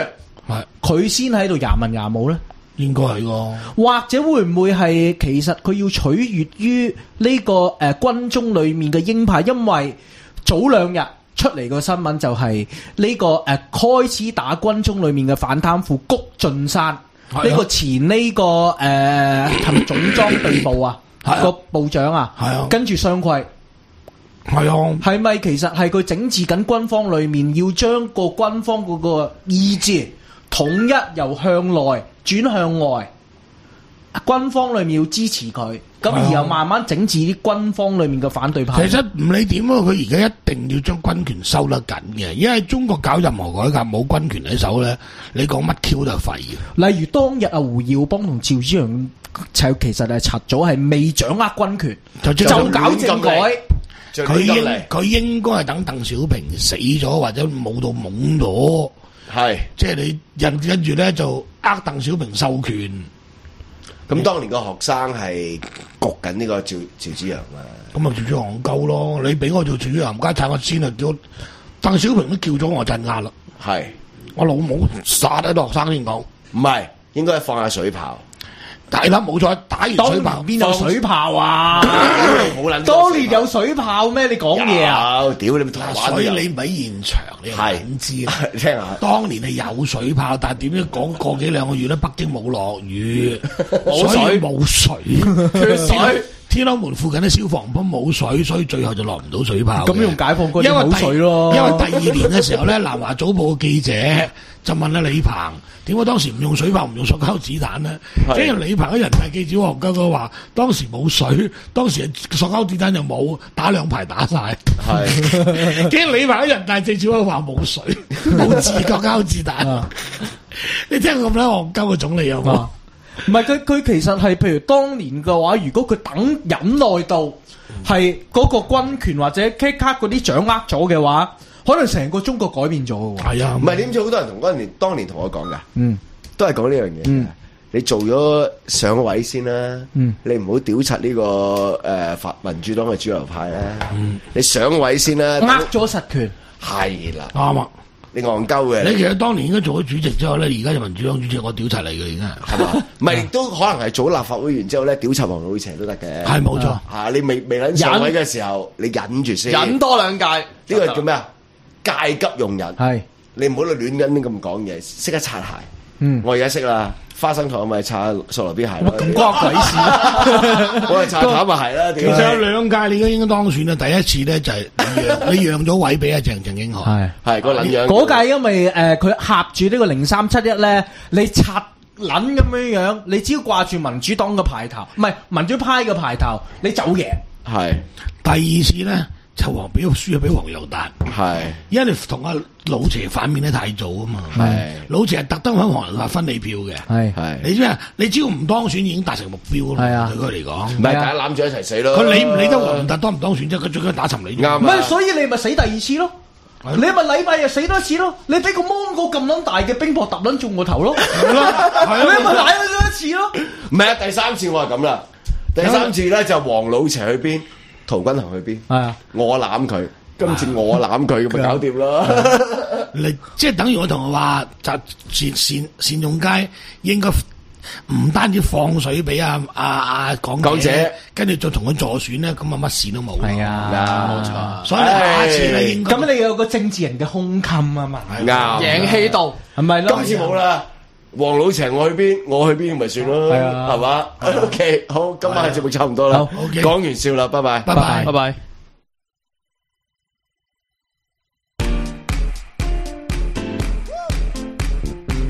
係佢先喺度廿文廿武咧？ 應該係個， 或者會唔會係其實佢要取悅於呢個誒、呃、軍中裡面嘅鷹派？因為早兩日出嚟個新聞就係呢、這個誒、呃、開始打軍中裡面嘅反貪腐谷俊山呢、啊、個前呢、這個誒係咪總裝備部啊？個部長啊， 啊跟住雙規， 係啊， 係咪其實係佢整治緊軍方裏面，要將個軍方嗰個意志統一由向內轉向外，軍方裏面要支持佢，咁然後慢慢整治啲軍方裏面嘅反對派。 其實唔理點啊，佢而家一定要將軍權收得緊嘅，因為中國搞任何改革冇軍權喺手咧，你講乜 Q 都係廢嘅。 例如當日啊，胡耀邦同趙紫陽就其實係柒咗，係未掌握軍權，就就搞政改。 佢應佢應該係等鄧小平死咗或者冇到懵咗， 係即係你跟跟住咧就呃鄧小平授權。 咁當年個學生係焗緊呢個趙趙紫陽啊， 咁啊趙紫陽戇鳩咯，你俾我做趙紫陽家產，我先啊叫鄧小平都叫咗我鎮壓啦。 係我老母殺喺度學生先講， 唔係應該放下水炮。 係啦，冇錯，打完水炮邊有水炮啊？ 好撚當年有水炮咩？你講嘢啊？ 屌你咪台灣， 所以你唔喺現場，你係唔知。 聽下， 當年係有水炮，但係點樣講過幾兩個月咧？北京冇落雨，所以冇水，缺水。天安門附近啲消防泵冇水，所以最後就落唔到水炮。 咁用解放軍冇水咯。 因為第二年嘅時候咧，南華早報嘅記者就問阿李鵬，點解當時唔用水炮唔用塑膠子彈呢？跟住李鵬嘅人大記者黃家哥話，當時冇水，當時塑膠子彈又冇，打兩排打晒。係，跟住李鵬嘅人大記者話冇水，冇自塑膠子彈。你聽咁咧戇鳩嘅總理有冇？ 唔係佢佢其實係，譬如當年嘅話，如果佢等忍耐到係嗰個軍權或者 K 卡嗰啲掌握咗嘅話，可能成個中國改變咗嘅喎。 係啊，唔係點知好多人同嗰年當年同我講㗎， 嗯， 都係講呢樣嘢。嗯，你做咗上位先啦，嗯，你唔好屌柒呢個誒法民主黨嘅主流派啦，嗯，你上位先啦， 握咗實權係啦， 啱啊。 你戇鳩嘅， 你其實當年應該做咗主席之後咧，而家就民主黨主席，我屌柒你嘅而家係嘛？ 唔係都可能係做立法會員之後咧，屌柒黃老邪都得嘅。 係冇錯嚇，你未未撚上位嘅時候，你忍住先， 忍多兩屆。 呢個叫咩啊？戒急用忍。 係你唔好亂緊啲咁講嘢，識得擦鞋。 嗯， 我而家識啦。花生糖咪擦索羅 B 鞋咯， 咁關鬼事我係擦淡咪係啦。 其實有兩屆你應該應該當選啦。第一次咧就係你讓咗位俾阿鄭鄭英海， 係係個撚樣。 嗰屆因為誒佢合住呢個零三七一咧，你擦撚咁樣樣，你只要掛住民主黨嘅牌頭，唔係民主派嘅牌頭，你走贏。 係第二次咧。就黃俾輸咗俾黃友達， 係， 因為你同阿老邪反面得太早啊嘛，係，老邪係特登喺黃友達分你票嘅， 係係， 你知咩？你只要唔當選已經達成目標啦， 係啊， 對佢嚟講， 唔係大家攬住一齊死咯。 佢理唔理得黃友達當唔當選啫？佢最緊打沉你， 啱。 唔係，所以你咪死第二次咯，你咪禮拜日死多一次咯，你俾個芒果咁撚大嘅冰雹揼撚中個頭咯，係咯，你咪賴咗一次咯。 唔係啊，第三次我係咁啦，第三次咧就黃老邪去邊，陶君行去邊，係啊，我攬佢。今次我攬佢咁咪搞掂咯！ 你即係等於我同佢話，就善善善用街應該唔單止放水俾阿阿阿港港姐， 跟住再同佢助選咧，咁啊乜事都冇。 係啊， 冇錯。 所以下次咧應該咁你有個政治人嘅胸襟啊嘛， 啱贏氣度係咪咯？ 今次冇啦。黃老邪我去邊，我去邊咪算咯，係嘛 ？OK，好，今晚嘅節目差唔多啦，講完笑啦，拜拜， 拜拜， 拜拜。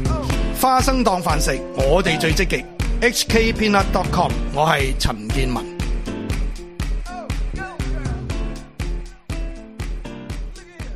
花生當飯食，我哋最積極。H K Peanut dot com， 我係陳建文。